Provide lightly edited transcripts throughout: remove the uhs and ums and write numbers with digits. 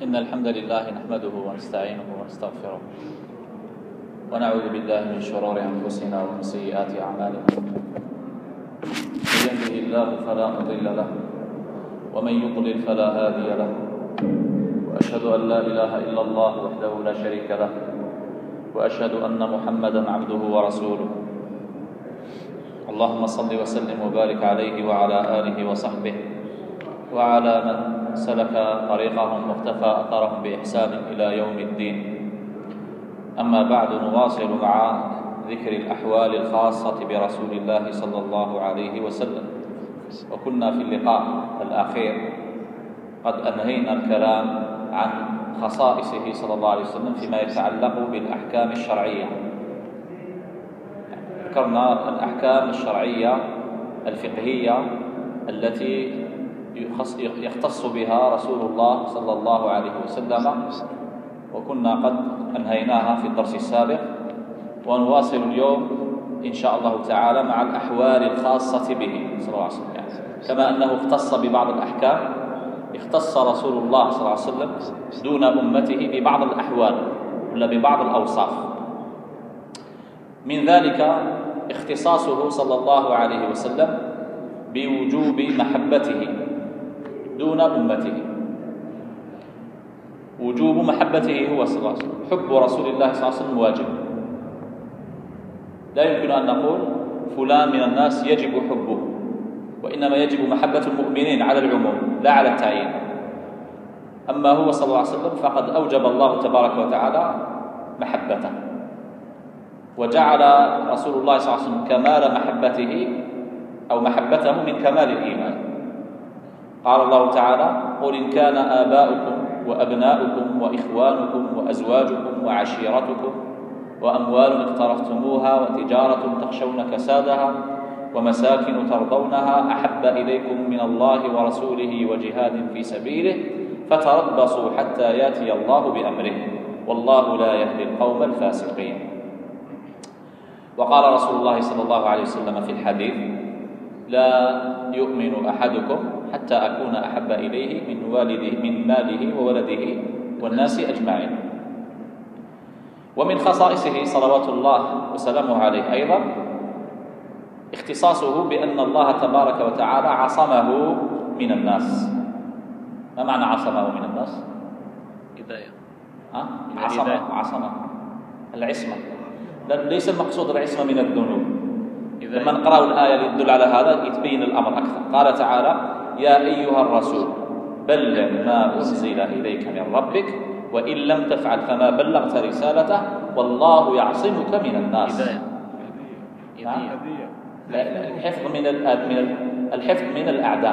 إن الحمد لله نحمده ونستعينه ونستغفره ونعوذ بالله من شرور أنفسنا ومن سيئات أعمالنا. من يهده الله فلا مضل له ومن يضلل فلا هادي له، وأشهد أن لا إله إلا الله وحده لا شريك له، وأشهد أن محمدا عبده ورسوله. اللهم صل وسلم وبارك عليه وعلى آله وصحبه وعلى من سلك طريقهم واقتفى أثرهم بإحسان إلى يوم الدين. أما بعد، نواصل مع ذكر الأحوال الخاصة برسول الله صلى الله عليه وسلم. وكنا في اللقاء الأخير قد أنهينا الكلام عن خصائصه صلى الله عليه وسلم فيما يتعلق بالأحكام الشرعية. ذكرنا الأحكام الشرعية الفقهية التي يختص بها رسول الله صلى الله عليه وسلم، وكنا قد أنهيناها في الدرس السابق، ونواصل اليوم إن شاء الله تعالى مع الأحوال الخاصة به صلى الله عليه وسلم. يعني كما أنه اختص ببعض الأحكام، اختص رسول الله صلى الله عليه وسلم دون أمته ببعض الأحوال ولا ببعض الأوصاف. من ذلك اختصاصه صلى الله عليه وسلم بوجوب محبته دون أمته. وجوب محبته هو صلى الله عليه وسلم، حب رسول الله صلى الله عليه وسلم واجب. لا يمكن أن نقول فلان من الناس يجب حبه، وإنما يجب محبة المؤمنين على العموم لا على التعيين. أما هو صلى الله عليه وسلم فقد أوجب الله تبارك وتعالى محبته، وجعل رسول الله صلى الله عليه وسلم كمال محبته أو محبته من كمال الإيمان. قال الله تعالى: قل إن كان آباؤكم وأبناؤكم وإخوانكم وأزواجكم وعشيرتكم وأموال اقترفتموها وتجارة تخشون كسادها ومساكن ترضونها أحب إليكم من الله ورسوله وجهاد في سبيله فتربصوا حتى يأتي الله بأمره والله لا يهدي القوم الفاسقين. وقال رسول الله صلى الله عليه وسلم في الحديث: لا يؤمن أحدكم حتى أكون أحب إليه من ماله وولده والناس أجمعين. ومن خصائصه صلوات الله وسلامه عليه أيضا اختصاصه بأن الله تبارك وتعالى عصمه من الناس. ما معنى عصمه من الناس؟ عصمه العصمة. ليس المقصود العصمة من الذنوب. لما نقرأ الآية اللي تدل على هذا يتبين الأمر أكثر. قال تعالى: يا أيها الرسول بلغ ما أنزل إليك من ربك وإن لم تفعل فما بلغت رسالته والله يعصمك من الناس. الحفظ من الأعداء.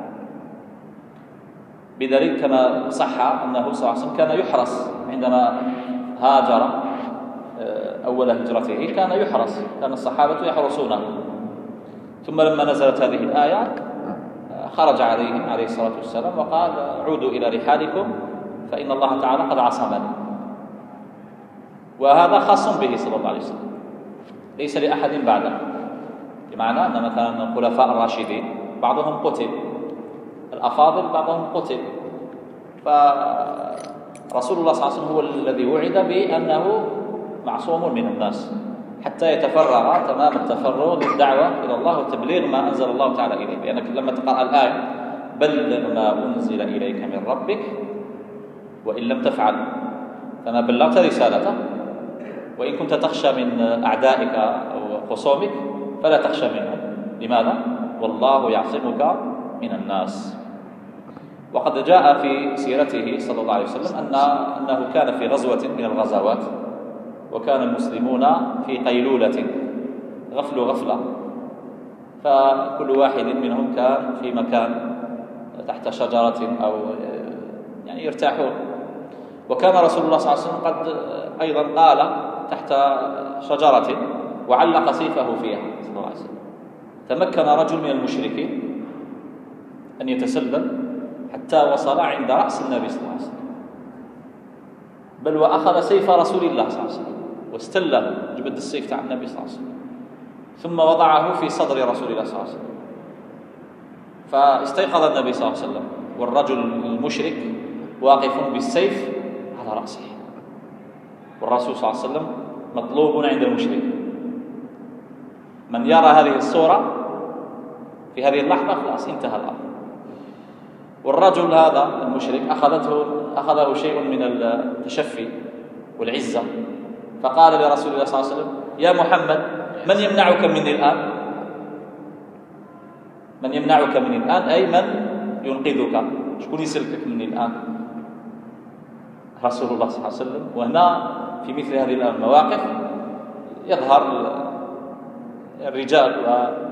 بدليل كما صح أنه صلى الله عليه وسلم كان يحرس عندما هاجر أول هجرته، كان يحرس، كان الصحابة يحرسونه. ثم لما نزلت هذه الآية خرج عليهم عليه الصلاة والسلام وقال: عودوا إلى رحالكم فإن الله تعالى قد عصمني. وهذا خاص به صلى الله عليه وسلم، ليس لأحد بعده. بمعنى أن مثلا الخلفاء الراشدين بعضهم قتل، الأفاضل بعضهم قتل، فرسول الله صلى الله عليه وسلم هو الذي وعد بأنه معصوم من الناس حتى يتفرغ تمام التفرغ للدعوة إلى الله وتبليغ ما أنزل الله تعالى إليه. لأنك لما تقرأ الآية: بلغ ما أنزل إليك من ربك وإن لم تفعل فما بلغت رسالته، وإن كنت تخشى من أعدائك أو خصومك فلا تخشى منهم. لماذا؟ والله يعصمك من الناس. وقد جاء في سيرته صلى الله عليه وسلم أنه كان في غزوة من الغزوات، وكان المسلمون في قيلولة، غفلة، فكل واحد منهم كان في مكان تحت شجرة أو يعني يرتاحون. وكان رسول الله صلى الله عليه وسلم قد أيضا قال تحت شجرة وعلق سيفه فيها صلى الله عليه وسلم. تمكن رجل من المشركين أن يتسلل حتى وصل عند رأس النبي صلى الله عليه وسلم، بل وأخذ سيف رسول الله صلى الله عليه وسلم واستله جبد السيف تاع النبي صلى الله عليه وسلم، ثم وضعه في صدر رسول الله صلى الله عليه وسلم. فاستيقظ النبي صلى الله عليه وسلم والرجل المشرك واقف بالسيف على رأسه. والرسول صلى الله عليه وسلم مطلوب عند المشرك. من يرى هذه الصورة في هذه اللحظة خلاص انتهى الأمر. والرجل هذا المشرك أخذه شيء من التشفي والعزة، فقال لرسول الله صلى الله عليه وسلم: يا محمد، من يمنعك مني الآن؟ من يمنعك مني الآن أي من ينقذك، شكون يسلكك مني الآن؟ رسول الله صلى الله عليه وسلم. وهنا في مثل هذه المواقف يظهر الرجال،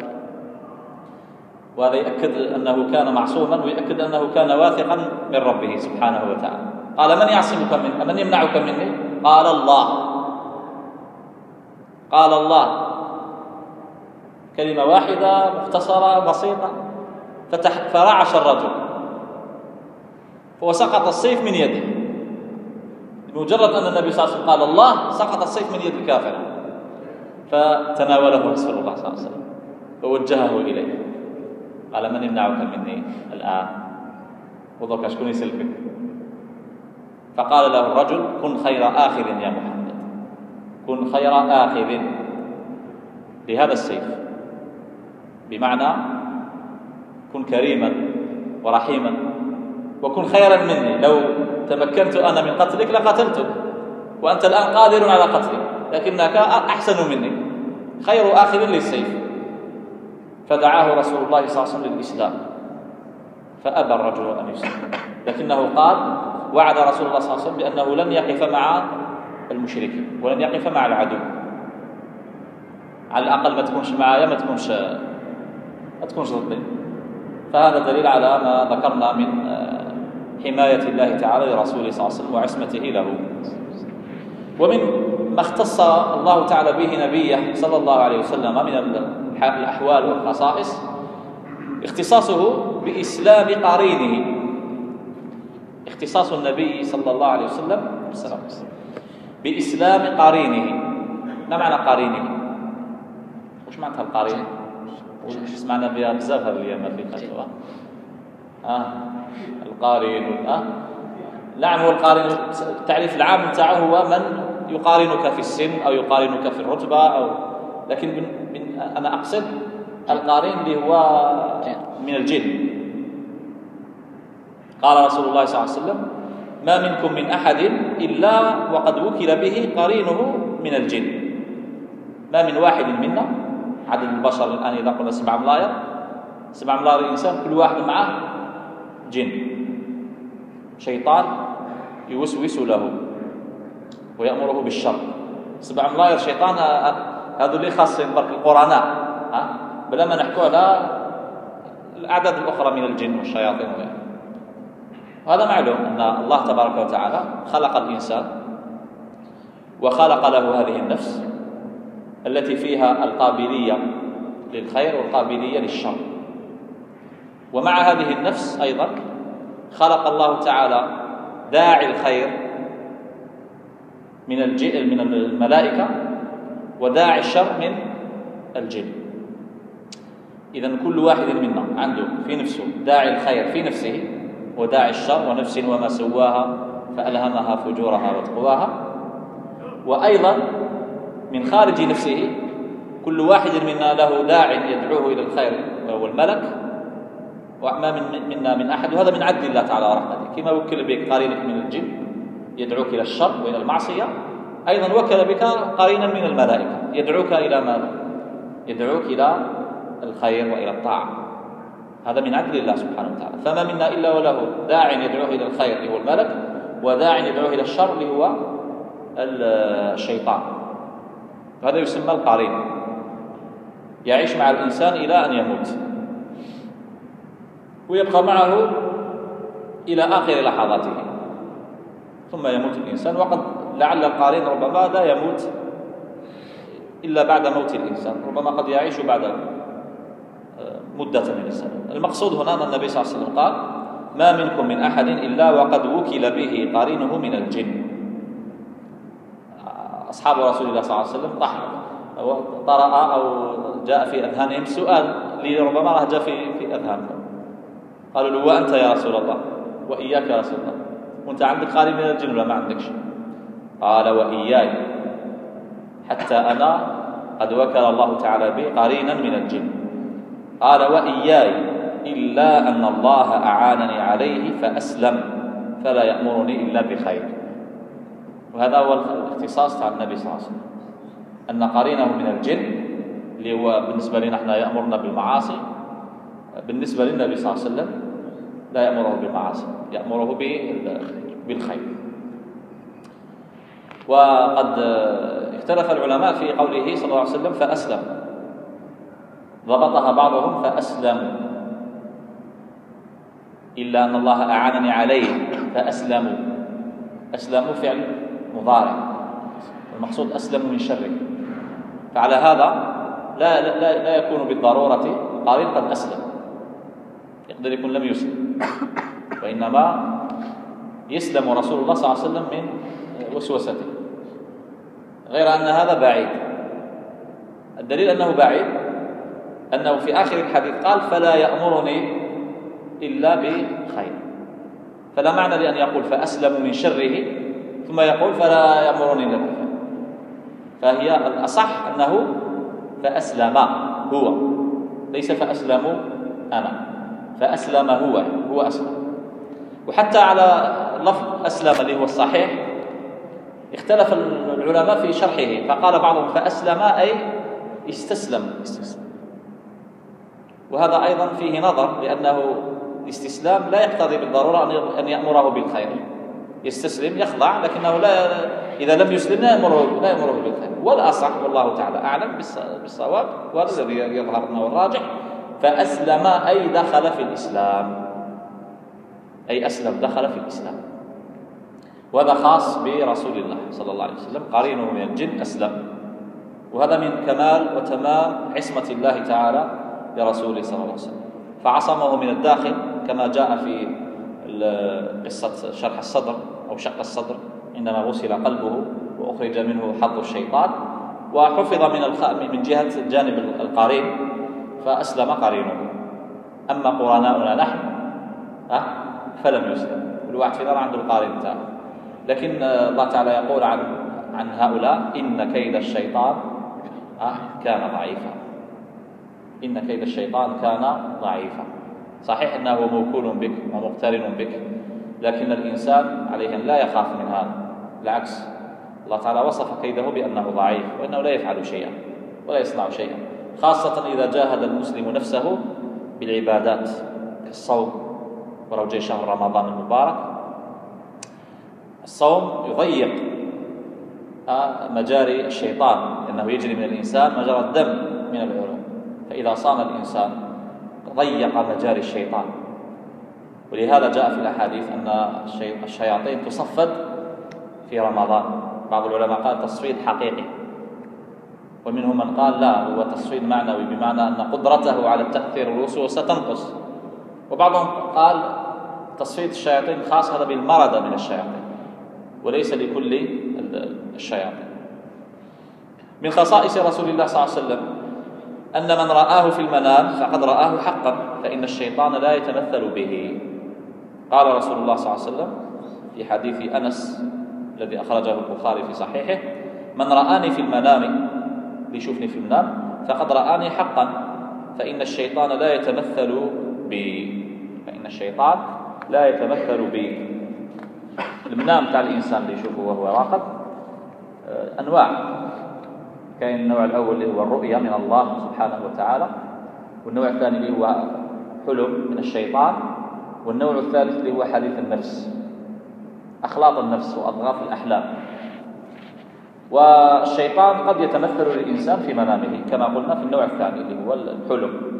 وهذا يؤكد أنه كان معصوما، ويؤكد أنه كان واثقا من ربه سبحانه وتعالى. قال: من يعصمك مني؟ من يمنعك مني؟ قال: الله. قال: الله. كلمة واحدة مختصرة بسيطة، فرعش الرجل وسقط السيف من يده. بمجرد أن النبي صلى الله عليه وسلم قال الله، سقط السيف من يد الكافر، فتناوله رسول الله صلى الله عليه وسلم فوجهه إليه. قال: من يمنعك مني الآن؟ وضرك شكون يسلكك؟ فقال له الرجل: كن خير آخذ يا محمد، كن خير آخذ لهذا السيف، بمعنى كن كريما ورحيما، وكن خيرا مني. لو تمكنت أنا من قتلك لقتلتك، وأنت الآن قادر على قتلي، لكنك أحسن مني، خير آخذ للسيف. فدعاه رسول الله صلى الله عليه وسلم للإسلام، فأبى الرجل أن يسلم، لكنه قال: وعد رسول الله صلى الله عليه وسلم بأنه لن يقف مع المشركين ولن يقف مع العدو، على الأقل ما تكونش معايا، ما تكونش ضدي. فهذا دليل على ما ذكرنا من حماية الله تعالى لرسوله صلى الله عليه وسلم وعصمته له. ومن ما اختص الله تعالى به نبيه صلى الله عليه وسلم من الأحوال والخصائص اختصاصه بإسلام قرينه. اختصاص النبي صلى الله عليه وسلم بإسلام قرينه. ما معنى قرينه؟ وش معنى القرين؟ سمعنا بها بزاف هذه الأيام في قصوى. القارين نعم، هو القارين التعريف العام نتاعه هو من يقارنك في السن أو يقارنك في الرتبة لكن أنا أقصد القارين اللي هو من الجن. قال رسول الله صلى الله عليه وسلم: ما منكم من أحد إلا وقد وكل به قرينه من الجن. ما من واحد منا، عدد البشر الآن إذا قلنا 7 ملاير الإنسان، كل واحد معه جن، شيطان يوسوس له ويأمره بالشر. 7 ملاير شيطان، هذو اللي خاصين برك القرآن، بلا ما نحكوا على الأعداد الأخرى من الجن والشياطين. وهذا معلوم أن الله تبارك وتعالى خلق الإنسان وخلق له هذه النفس التي فيها القابلية للخير والقابلية للشر. ومع هذه النفس أيضا خلق الله تعالى داعي الخير من الملائكة وداعي الشر من الجن. إذن كل واحد منا عنده في نفسه داعي الخير في نفسه وداعي الشر، ونفس وما سواها فألهمها فجورها وتقواها. وأيضا من خارج نفسه كل واحد منا له داع يدعوه إلى الخير وهو الملك، وما منا من أحد. وهذا من عدل الله تعالى ورحمته، كما وكل بك قرينك من الجن يدعوك إلى الشر وإلى المعصية، أيضا وكل بك قرينا من الملائكة يدعوك إلى ماذا؟ يدعوك إلى الخير وإلى الطاعة. هذا من عدل الله سبحانه وتعالى. فما منا إلا وله داع يدعوه إلى الخير اللي هو الملك، وداع يدعوه إلى الشر اللي هو الشيطان. هذا يسمى القرين، يعيش مع الإنسان إلى أن يموت ويبقى معه إلى آخر لحظاته، ثم يموت الإنسان. وقد لعل القرين ربما لا يموت إلا بعد موت الإنسان، ربما قد يعيش بعد مدة من السنة. المقصود هنا أن النبي صلى الله عليه وسلم قال: ما منكم من أحد إلا وقد وكل به قرينه من الجن. أصحاب رسول الله صلى الله عليه وسلم طرأ أو جاء في أذهانهم سؤال ربما جاء في أذهانهم، قالوا له: وأنت يا رسول الله؟ وإياك يا رسول الله؟ وأنت عندك قرين من الجن ولا ما عندكش؟ قال وإياي حتى أنا قد وكل الله تعالى بي قرينا من الجن. قال وإياي إلا أن الله أعانني عليه فأسلم فلا يأمرني إلا بخير. وهذا هو الاختصاص تاع النبي صلى الله عليه وسلم، أن قرينه من الجن اللي هو بالنسبة لنا احنا يأمرنا بالمعاصي، بالنسبة للنبي صلى الله عليه وسلم لا يأمره بالمعاصي، يأمره بالخير. وقد اختلف العلماء في قوله صلى الله عليه وسلم فأسلم، ضبطها بعضهم فأسلموا، إلا أن الله أعانني عليه فأسلموا. أسلموا فعل مضارع، المقصود أسلموا من شره. فعلى هذا لا يكون بالضرورة القرين قد أسلم، يقدر يكون لم يسلم، وإنما يسلم رسول الله صلى الله عليه وسلم من وسوسته، غير أن هذا بعيد. الدليل أنه بعيد أنه في آخر الحديث قال فلا يأمرني إلا بخير، فلا معنى لأن يقول فأسلم من شره ثم يقول فلا يأمرني إلا بخير. فهي الأصح أنه فأسلم هو، ليس فأسلم أنا، فأسلم هو أسلم. وحتى على لفظ أسلم اللي هو الصحيح اختلف العلماء في شرحه، فقال بعضهم فأسلم أي استسلم، وهذا أيضا فيه نظر، لأنه الاستسلام لا يقتضي بالضرورة أن يأمره بالخير، يستسلم يخضع، لكنه إذا لم يسلم لا يأمره بالخير. والأصح والله تعالى أعلم بالصواب، وهذا الذي يظهر أنه الراجح، فأسلم أي دخل في الإسلام، أي أسلم دخل في الإسلام. وهذا خاص برسول الله صلى الله عليه وسلم، قرينه من الجن أسلم، وهذا من كمال وتمام عصمة الله تعالى لرسوله صلى الله عليه وسلم، فعصمه من الداخل كما جاء في قصة شرح الصدر أو شق الصدر عندما غسل قلبه وأخرج منه حظ الشيطان، وحفظ من جهة الجانب القرين فأسلم قرينه. أما قرناؤنا نحن فلم يسلم، كل واحد فينا عنده القارين بتاعه. لكن الله تعالى يقول عن هؤلاء إن كيد الشيطان كان ضعيفا، إن كيد الشيطان كان ضعيفا. صحيح أنه موكول بك ومقترن بك، لكن الإنسان عليه أن لا يخاف من هذا، بالعكس الله تعالى وصف كيده بأنه ضعيف، وأنه لا يفعل شيئا ولا يصنع شيئا، خاصة إذا جاهد المسلم نفسه بالعبادات كالصوم. ولو جاء شهر رمضان المبارك الصوم يضيق مجاري الشيطان، لأنه يجري من الإنسان مجرى الدم من العروق، فإذا صام الإنسان ضيق مجاري الشيطان. ولهذا جاء في الأحاديث أن الشياطين تصفد في رمضان. بعض العلماء قال تصفيد حقيقي، ومنهم من قال لا، هو تصفيد معنوي، بمعنى أن قدرته على التأثير والوسوسة ستنقص. وبعضهم قال تصفيد الشياطين خاص هذا بالمردة من الشياطين وليس لكل الشياطين. من خصائص رسول الله صلى الله عليه وسلم أن من رآه في المنام فقد رآه حقا، فإن الشيطان لا يتمثل به. قال رسول الله صلى الله عليه وسلم في حديث أنس الذي أخرجه البخاري في صحيحه: من رآني في المنام، ليشوفني في المنام، فقد رآني حقا، فإن الشيطان لا يتمثل بي. فإن الشيطان لا يتمثل بي. المنام تاع الإنسان اللي يشوفه وهو راقد أنواع. كان النوع الأول اللي هو الرؤية من الله سبحانه وتعالى، والنوع الثاني اللي هو حلم من الشيطان، والنوع الثالث اللي هو حديث النفس، أخلاط النفس وأضغاث الأحلام. والشيطان قد يتمثل للإنسان في منامه كما قلنا في النوع الثاني اللي هو الحلم،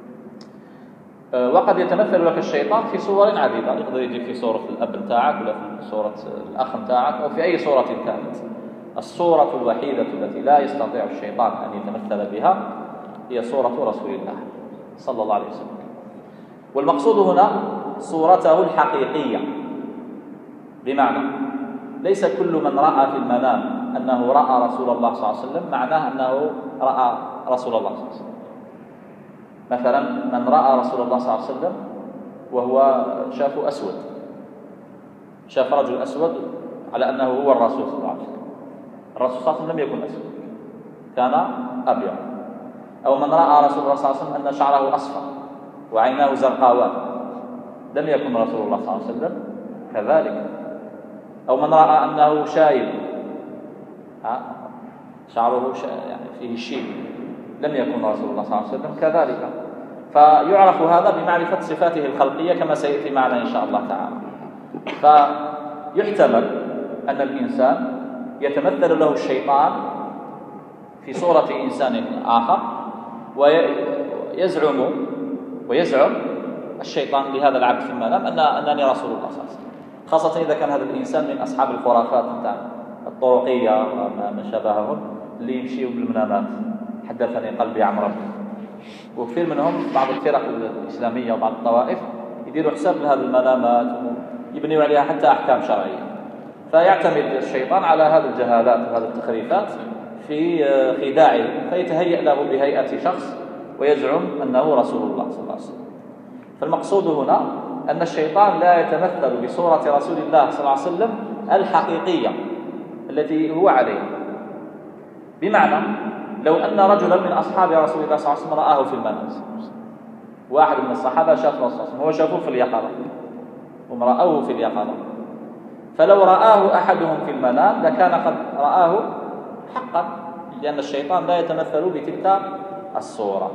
وقد يتمثل لك الشيطان في صور عديدة، يقدر يجي في صورة الأب نتاعك ولا في صورة الأخ نتاعك أو في أي صورة كانت. الصورة الوحيدة التي لا يستطيع الشيطان أن يتمثل بها هي صورة رسول الله صلى الله عليه وسلم. والمقصود هنا صورته الحقيقية، بمعنى ليس كل من رأى في المنام أنه رأى رسول الله صلى الله عليه وسلم معناه أنه رأى رسول الله صلى الله عليه وسلم. مثلا من رأى رسول الله صلى الله عليه وسلم وهو شافه أسود شاف رجل أسود على أنه هو الرسول صلى الله عليه وسلم. الرسول صلى الله عليه وسلم لم يكن أسود، كان أبيض. أو من رأى رسول الله صلى الله عليه وسلم أن شعره أصفر وعيناه زرقاوان، لم يكن رسول الله صلى الله عليه وسلم كذلك. أو من رأى أنه شايب، شعره يعني فيه شيب، لم يكن رسول الله صلى الله عليه وسلم كذلك. فيعرف هذا بمعرفة صفاته الخلقية كما سيأتي معنا إن شاء الله تعالى. فيحتمل أن الإنسان يتمثل له الشيطان في صورة إنسان آخر، ويزعم الشيطان لهذا العبد في المنام أنني رسول الله صلى الله عليه وسلم، خاصة إذا كان هذا الإنسان من أصحاب الخرافات الطرقية وما شابههم اللي يمشيوا بالمنامات. حدثني قلبي عن ربي. وكثير منهم بعض الفرق الإسلامية وبعض الطوائف يديروا حساب لهذه المنامات ويبنيوا عليها حتى أحكام شرعية. فيعتمد الشيطان على هذه الجهالات وهذه التخريفات في خداعه، فيتهيأ له بهيئة شخص ويزعم أنه رسول الله صلى الله عليه وسلم. فالمقصود هنا أن الشيطان لا يتمثل بصورة رسول الله صلى الله عليه وسلم الحقيقية التي هو عليها. بمعنى لو أن رجلا من أصحاب رسول الله صلى الله عليه وسلم رآه في المنام، واحد من الصحابة شاف رسول الله، هو شافه في اليقظة، هم رأوه في اليقظة، فلو رآه أحدهم في المنام لكان قد رآه حقا، لأن الشيطان لا يتمثل بتلك الصورة.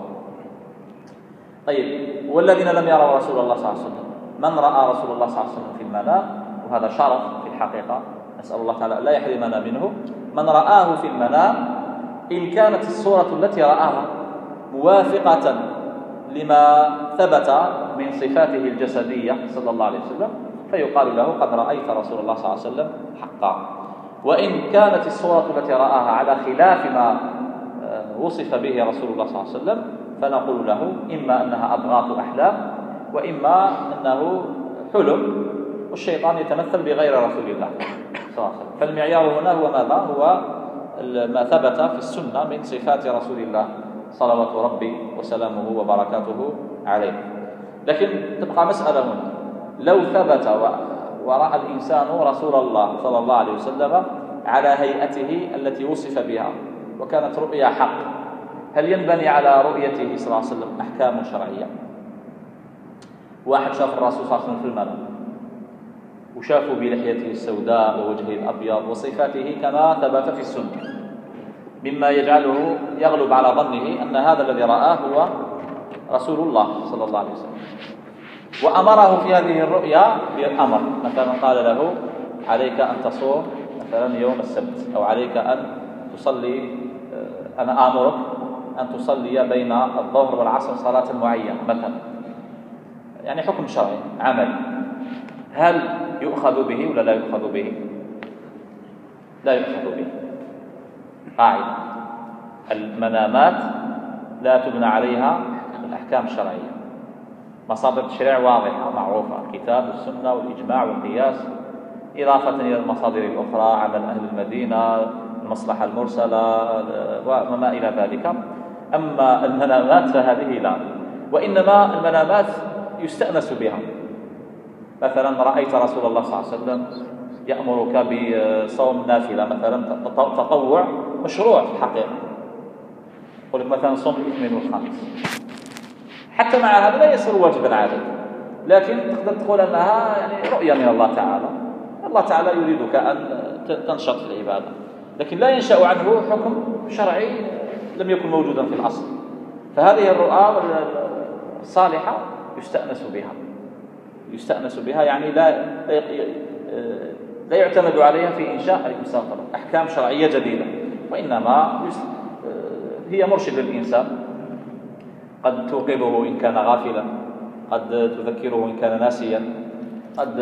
طيب، والذين لم يروا رسول الله صلى الله عليه وسلم، من رأى رسول الله صلى الله عليه وسلم في المنام، وهذا شرف في الحقيقة، نسأل الله تعالى لا يحرمنا منه. من رآه في المنام إن كانت الصورة التي رآها موافقة لما ثبت من صفاته الجسدية صلى الله عليه وسلم فيقال له قد رأيت رسول الله صلى الله عليه وسلم حقا. وإن كانت الصورة التي رآها على خلاف ما وصف به رسول الله صلى الله عليه وسلم فنقول له إما أنها أضغاث أحلام وإما أنه حلم، والشيطان يتمثل بغير رسول الله صلى الله عليه وسلم. فالمعيار هنا هو ماذا؟ هو ما ثبت في السنة من صفات رسول الله صلوات ربي وسلامه وبركاته عليه. لكن تبقى مسألة هنا، لو ثبت ورأى الإنسان رسول الله صلى الله عليه وسلم على هيئته التي وصف بها وكانت رؤيا حق، هل ينبني على رؤيته صلى الله عليه وسلم أحكام شرعية؟ واحد شاف الرسول صلى الله عليه وسلم في المنام وشافوا بلحيته السوداء ووجهه الأبيض وصفاته كما ثبت في السنة، مما يجعله يغلب على ظنه أن هذا الذي رآه هو رسول الله صلى الله عليه وسلم، وأمره في هذه الرؤيا بأمر، مثلا قال له عليك أن تصوم مثلا يوم السبت، أو عليك أن تصلي، أنا آمرك أن تصلي بين الظهر والعصر صلاة معينة مثلا، يعني حكم شرعي عملي. هل يؤخذ به ولا لا يؤخذ به؟ لا يؤخذ به. قاعدة: المنامات لا تبنى عليها الأحكام الشرعية، مصادر التشريع واضحة معروفة، الكتاب والسنة والإجماع والقياس، إضافة إلى المصادر الأخرى، عمل أهل المدينة، المصلحة المرسلة وما إلى ذلك. أما المنامات فهذه لا، وإنما المنامات يستأنس بها. مثلا رأيت رسول الله صلى الله عليه وسلم يأمرك بصوم نافلة مثلا تطوع مشروع في الحقيقة، يقول لك مثلا صوم الاثنين والخميس، حتى مع هذا لا يصير واجبا عادة، لكن تقدر تقول أنها يعني رؤية من الله تعالى، الله تعالى يريدك أن تنشط في العبادة، لكن لا ينشأ عنه حكم شرعي لم يكن موجودا في الأصل. فهذه الرؤى الصالحة يستأنس بها، يعني لا يعتمد عليها في إنشاء أحكام شرعية جديدة، وإنما هي مرشد للإنسان، قد توقظه إن كان غافلا، قد تذكره إن كان ناسيا، قد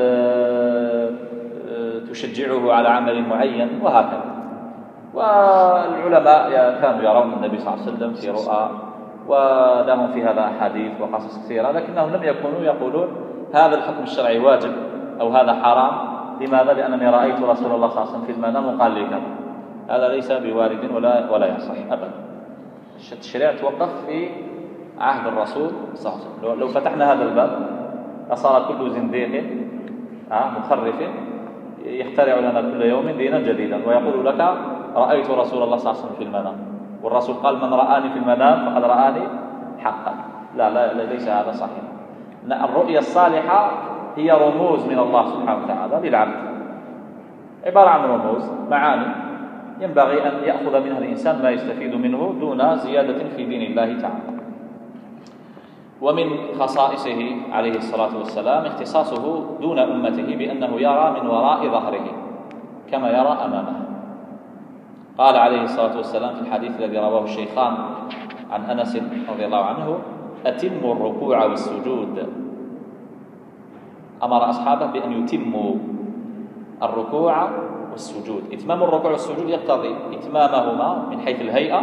تشجعه على عمل معين وهكذا. والعلماء كانوا يرون النبي صلى الله عليه وسلم في رؤى، ولهم في هذا أحاديث وقصص كثيرة، لكنهم لم يكونوا يقولون هذا الحكم الشرعي واجب أو هذا حرام. لماذا؟ لأنني رأيت رسول الله صلى الله عليه وسلم في المنام وقال لي كذا. هذا ليس بوارد ولا يصح أبدا. الشريعة توقف في عهد الرسول صلى الله عليه وسلم. لو فتحنا هذا الباب لصار كل زنديق مخرف يخترع لنا كل يوم دينا جديدا ويقول لك رأيت رسول الله صلى الله عليه وسلم في المنام، والرسول قال من رآني في المنام فقد رآني حقا. لا ليس هذا صحيح. الرؤيا الصالحة هي رموز من الله سبحانه وتعالى للعبد، عبارة عن رموز معاني ينبغي أن يأخذ منها الإنسان ما يستفيد منه دون زيادة في دين الله تعالى. ومن خصائصه عليه الصلاة والسلام اختصاصه دون أمته بأنه يرى من وراء ظهره كما يرى أمامه. قال عليه الصلاة والسلام في الحديث الذي رواه الشيخان عن أنس رضي الله عنه: أتموا الركوع والسجود. أمر أصحابه بأن يتموا الركوع والسجود. إتمام الركوع والسجود يقتضي إتمامهما من حيث الهيئة،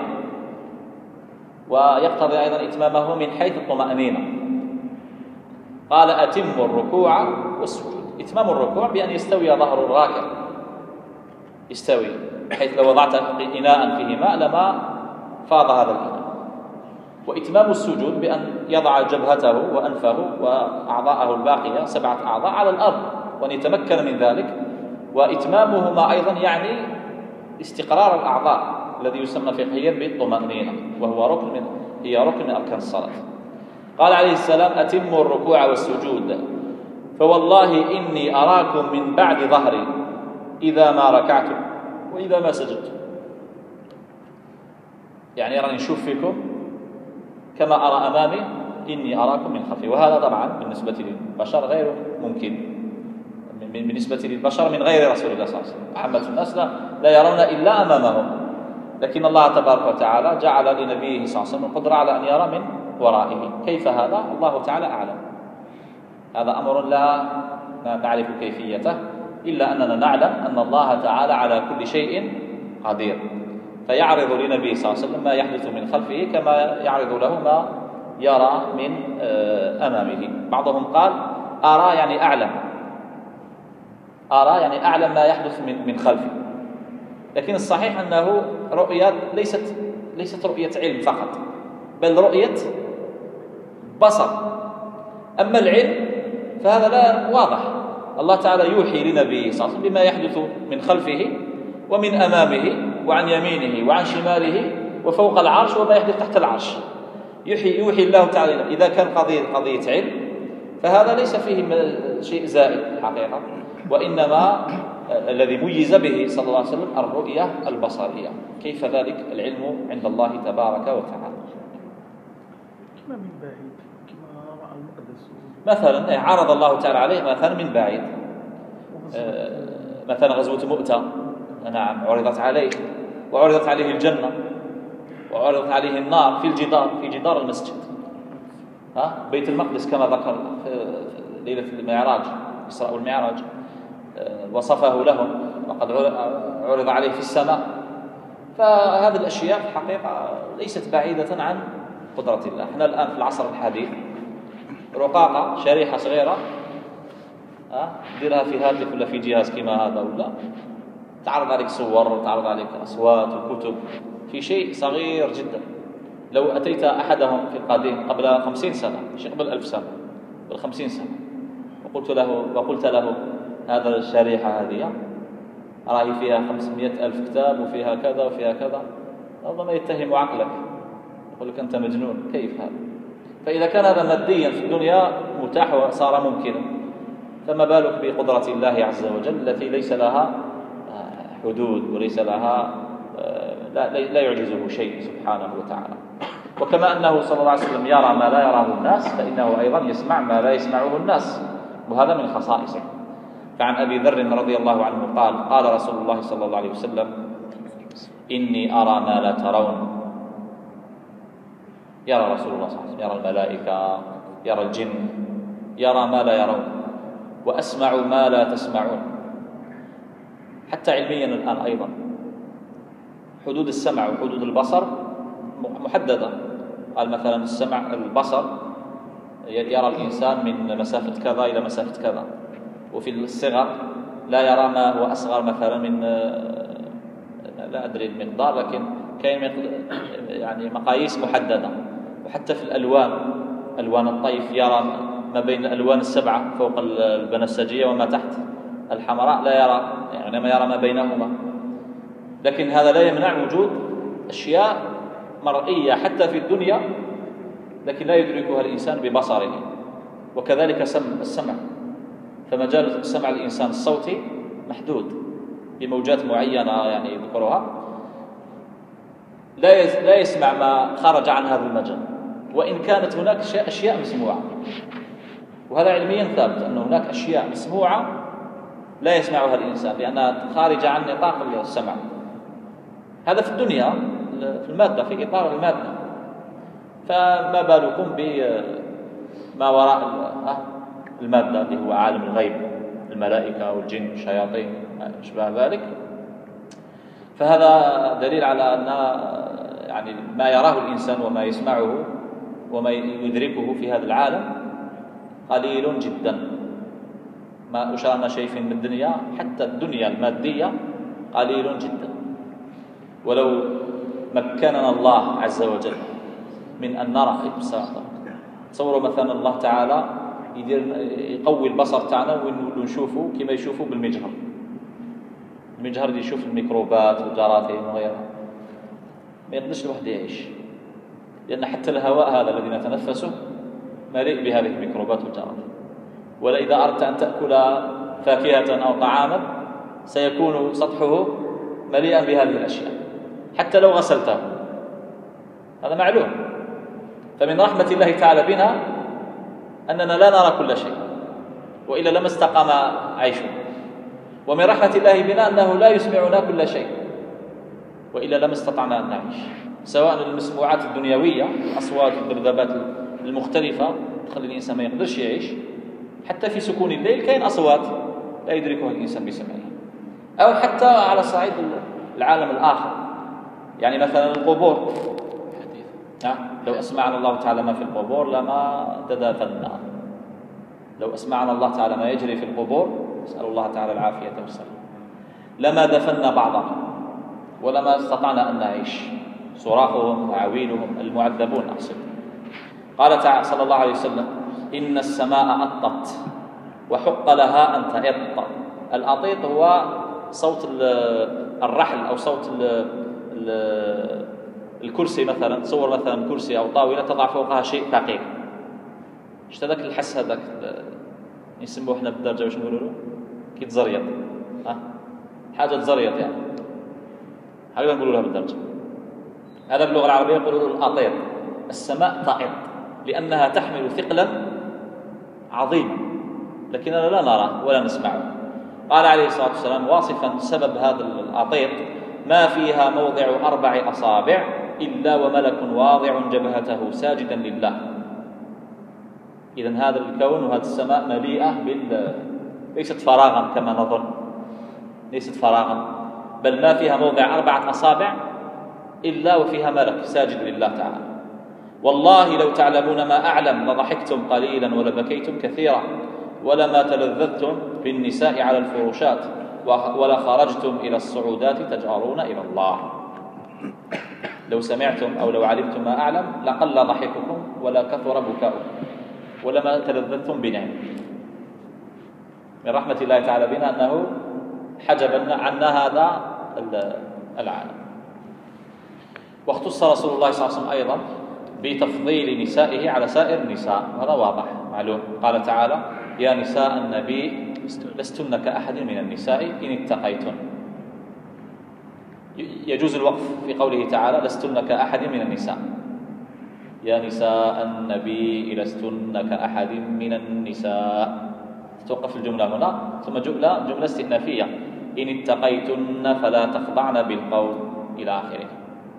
ويقتضي أيضا إتمامه من حيث الطمأنينة. قال: أتموا الركوع والسجود. إتمام الركوع بأن يستوي ظهر الراكع، يستوي بحيث لو وضعت إناء فيه ماء لما فاض هذا الإناء. وإتمام السجود بأن يضع جبهته وأنفه وأعضاءه الباقية 7 أعضاء على الأرض وأن يتمكن من ذلك. وإتمامهما أيضا يعني استقرار الأعضاء الذي يسمى فقهيا بالطمأنينة، وهو ركن من أركان الصلاة. قال عليه السلام: أتموا الركوع والسجود، فوالله إني أراكم من بعد ظهري إذا ما ركعتم وإذا ما سجدتم. يعني أراني نشوف فيكم كما أرى أمامي، إني أراكم من خلفي. وهذا طبعا بالنسبة للبشر غير ممكن، بالنسبة للبشر من غير رسول الله صلى الله عليه وسلم. عامة الناس لا يرون إلا أمامهم، لكن الله تبارك وتعالى جعل لنبيه صلى الله عليه وسلم القدرة على أن يرى من ورائه. كيف هذا؟ الله تعالى أعلم. هذا أمر لا نعرف كيفيته، إلا أننا نعلم أن الله تعالى على كل شيء قدير، فيعرض لنبيه صلى الله عليه وسلم ما يحدث من خلفه كما يعرض له ما يرى من أمامه. بعضهم قال: أرى يعني أعلم، أرى يعني أعلم ما يحدث من خلفه. لكن الصحيح أنه رؤية ليست رؤية علم فقط، بل رؤية بصر. أما العلم فهذا لا واضح. الله تعالى يوحي لنبيه صلى الله عليه وسلم بما يحدث من خلفه ومن أمامه وعن يمينه وعن شماله وفوق العرش وما يحدث تحت العرش. يوحي الله تعالى. إذا كان قضية علم فهذا ليس فيه شيء زائد حقيقة، وإنما الذي ميز به صلى الله عليه وسلم الرؤية البصرية. كيف ذلك؟ العلم عند الله تبارك وتعالى. كما من بعيد، كما رأى المقدس مثلا عرض الله تعالى عليه مثلا من بعيد، مثلا غزوة مؤتة، نعم، عرضت عليه، وعرضت عليه الجنة، وعرضت عليه النار في جدار المسجد، بيت المقدس كما ذكر في ليلة المعراج، الإسراء والمعراج، وصفه لهم، وقد عرض عليه في السماء. فهذه الأشياء في الحقيقة ليست بعيدة عن قدرة الله. احنا الآن في العصر الحديث رقاقة شريحة صغيرة ديرها في هاتف ولا في جهاز كما هذا، ولا تعرض عليك صور، تعرض عليك أصوات وكتب في شيء صغير جدا. لو أتيت أحدهم في القديم قبل 50 سنة، مش قبل 1000 سنة، قبل 50 سنة، وقلت له هذا الشريحة هذه رأي فيها 500,000 كتاب وفيها كذا وفيها كذا، ربما يتهم عقلك، يقول لك أنت مجنون، كيف هذا؟ فإذا كان هذا ماديا في الدنيا متاح وصار ممكنا، فما بالك بقدرة الله عز وجل التي ليس لها حدود وليس لها لا يعجزه شيء سبحانه وتعالى. وكما أنه صلى الله عليه وسلم يرى ما لا يراه الناس، فإنه أيضا يسمع ما لا يسمعه الناس، وهذا من خصائصه. فعن أبي ذر رضي الله عنه قال: قال رسول الله صلى الله عليه وسلم: إني أرى ما لا ترون. يرى رسول الله صلى الله عليه وسلم، يرى الملائكة، يرى الجن، يرى ما لا يرون، وأسمع ما لا تسمعون. حتى علميا الآن أيضا حدود السمع وحدود البصر محددة. قال مثلا السمع، البصر يرى الإنسان من مسافة كذا إلى مسافة كذا، وفي الصغر لا يرى ما هو أصغر مثلا من لا أدري المقدار، لكن كاين يعني مقاييس محددة. وحتى في الألوان، ألوان الطيف يرى ما بين الألوان 7 فوق البنفسجية وما تحت، الحمراء لا يرى، يعني ما يرى ما بينهما. لكن هذا لا يمنع وجود أشياء مرئية حتى في الدنيا لكن لا يدركها الإنسان ببصره. وكذلك السمع، فمجال سمع الإنسان الصوتي محدود بموجات معينة يعني يذكرها، لا يسمع ما خرج عن هذا المجال، وإن كانت هناك أشياء مسموعة. وهذا علميا ثابت أن هناك أشياء مسموعة لا يسمعها الإنسان لأنها خارجة عن نطاق السمع. هذا في الدنيا في المادة، في إطار المادة، فما بالكم بما وراء المادة اللي هو عالم الغيب، الملائكة والجن والشياطين أشباه ذلك. فهذا دليل على أن يعني ما يراه الإنسان وما يسمعه وما يدركه في هذا العالم قليل جدا. ما أشارنا شيء في الدنيا، حتى الدنيا المادية قليل جدا. ولو مكننا الله عز وجل من أن نرى إبصارا، تصوروا مثلا الله تعالى يقوي البصر تاعنا ونشوفه كما يشوفوا بالمجهر. المجهر اللي يشوف الميكروبات والجراثيم وغيرها، ما يقدرش الواحد يعيش، لأن حتى الهواء هذا الذي نتنفسه مليء بهذه الميكروبات والجراثيم. ولا إذا أردت أن تأكل فاكهة أو طعاما سيكون سطحه مليئا بهذه الأشياء حتى لو غسلته، هذا معلوم. فمن رحمة الله تعالى بنا أننا لا نرى كل شيء، وإلا لما استقام عيشنا. ومن رحمة الله بنا أنه لا يسمعنا كل شيء، وإلا لما استطعنا أن نعيش. سواء المسموعات الدنيوية، الأصوات والذبذبات المختلفة تخلي الإنسان ما يقدرش يعيش، حتى في سكون الليل كاين أصوات لا يدركها الإنسان بسمعه. أو حتى على صعيد العالم الآخر، يعني مثلا القبور، لو أسمعنا الله تعالى ما في القبور لما تدافنا. لو أسمعنا الله تعالى ما يجري في القبور، نسأل الله تعالى العافية والسلام، لما دفنا بعضهم ولما استطعنا أن نعيش. صراخهم وعويلهم المعذبون أقصد. قال تعالى صلى الله عليه وسلم: إن السماء أطت وحق لها أن تأط. الأطيط هو صوت الرحل أو صوت الكرسي. مثلا تصور مثلا كرسي أو طاولة تضع فوقها شيء ثقيل، ايش هذاك الحس هذاك نسموه احنا بالدرجة واش نقولوا له؟ كي تزريط، حاجة تزريط يعني، هكذا نقولوا لها بالدرجة. هذا باللغة العربية يقولوا له الأطيط. السماء طائط لأنها تحمل ثقلا عظيما لكننا لا نراه ولا نسمعه. قال عليه الصلاة والسلام واصفا سبب هذا الأطيط: ما فيها موضع 4 أصابع إلا وملك واضع جبهته ساجدا لله. إذن هذا الكون وهذه السماء مليئة ليست فراغا كما نظن، ليست فراغا، بل ما فيها موضع 4 أصابع إلا وفيها ملك ساجد لله تعالى. والله لو تعلمون ما أعلم لضحكتم قليلا ولبكيتم كثيرا ولما تلذذتم بالنساء على الفروشات ولخرجتم إلى الصعودات تجأرون إلى الله. لو سمعتم أو لو علمتم ما أعلم لقل ضحككم ولا كثر بكاؤكم ولما تلذذتم بنعم. من رحمة الله تعالى بنا أنه حجب عنا هذا العالم. واختص رسول الله صلى الله عليه وسلم أيضا بتفضيل نسائه على سائر النساء، هذا واضح معلوم. قال تعالى: يا نساء النبي لستن كأحد من النساء إن اتقيتن. يجوز الوقف في قوله تعالى: لستن كأحد من النساء. يا نساء النبي لستن كأحد من النساء، توقف الجملة هنا، ثم جملة استئنافية: إن اتقيتن فلا تخضعن بالقول إلى آخره.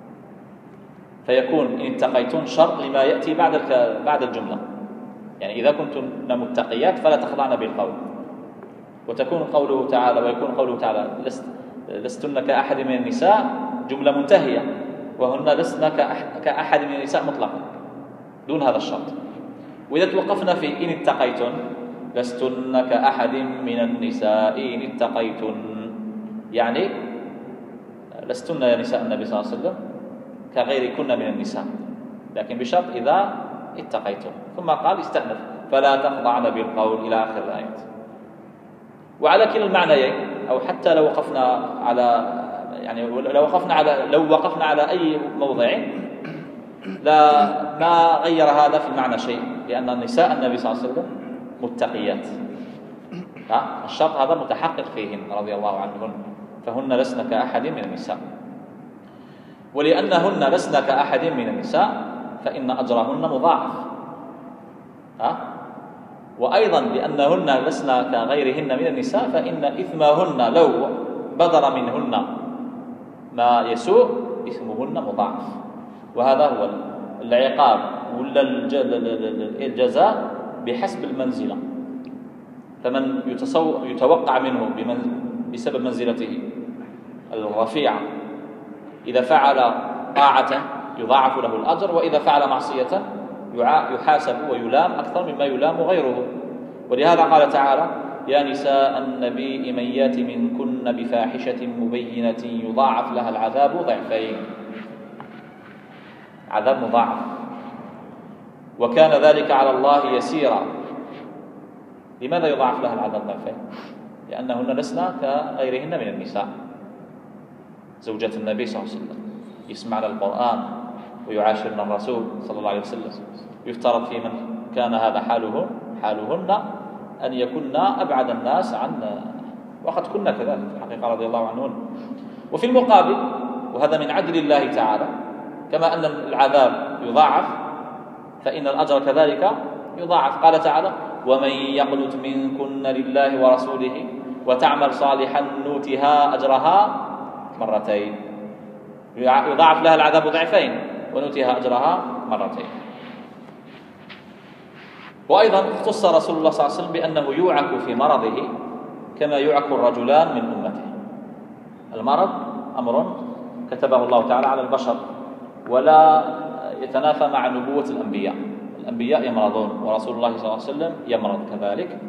فيكون إن اتقيتن شرط لما يأتي بعد الجملة، يعني إذا كنتن متقيات فلا تخضعن بالقول. وتكون قوله تعالى ويكون قوله تعالى لستن كأحد من النساء جملة منتهية، وهن لسن كأحد من النساء مطلقا دون هذا الشرط. وإذا توقفنا في إن اتقيتن لستن كأحد من النساء إن اتقيتن، يعني لستن يا نساء النبي صلى الله عليه وسلم كغيركن من النساء، لكن بشرط إذا اتقيتم. ثم قال استأنف: فلا تخضعن بالقول إلى آخر الآيات. وعلى كلا المعنيين، أو حتى لو وقفنا على لو وقفنا على أي موضع لا ما غير هذا في المعنى شيء، لأن نساء النبي صلى الله عليه وسلم متقيات، الشرط هذا متحقق فيهن رضي الله عنهن، فهن لسن كأحد من النساء. ولأنهن لسن كأحد من النساء فإن أجرهن مضاعف، وأيضا لأنهن لسن كغيرهن من النساء فإن إثمهن لو بدر منهن ما يسوء إثمهن مضاعف. وهذا هو العقاب ولا الجزاء بحسب المنزلة. فمن يتوقع منه بسبب منزلته الرفيعة إذا فعل طاعة يضاعف له الأجر، وإذا فعل معصية يحاسب ويلام أكثر مما يلام غيره. ولهذا قال تعالى: يا نساء النبي من يات منكن بفاحشة مبينة يضاعف لها العذاب ضعفين، عذاب مضاعف، وكان ذلك على الله يسيرا. لماذا يضاعف لها العذاب ضعفين؟ لأنهن لسنا كغيرهن من النساء. زوجة النبي صلى الله عليه وسلم يسمعن القرآن ويعاشرن الرسول صلى الله عليه وسلم، يفترض في من كان هذا حالهن أن يكن أبعد الناس عن، وقد كنا كذلك حقيقة رضي الله عنهن. وفي المقابل، وهذا من عدل الله تعالى، كما أن العذاب يضاعف فإن الأجر كذلك يضاعف. قال تعالى: ومن يقنت منكن لله ورسوله وتعمل صالحا نؤتها أجرها مرتين، يضاعف لها العذاب ضعفين ونؤتها أجرها مرتين. وأيضا اختص رسول الله صلى الله عليه وسلم بأنه يوعك في مرضه كما يوعك الرجلان من أمته. المرض أمر كتبه الله تعالى على البشر ولا يتنافى مع نبوة الأنبياء. الأنبياء يمرضون ورسول الله صلى الله عليه وسلم يمرض كذلك.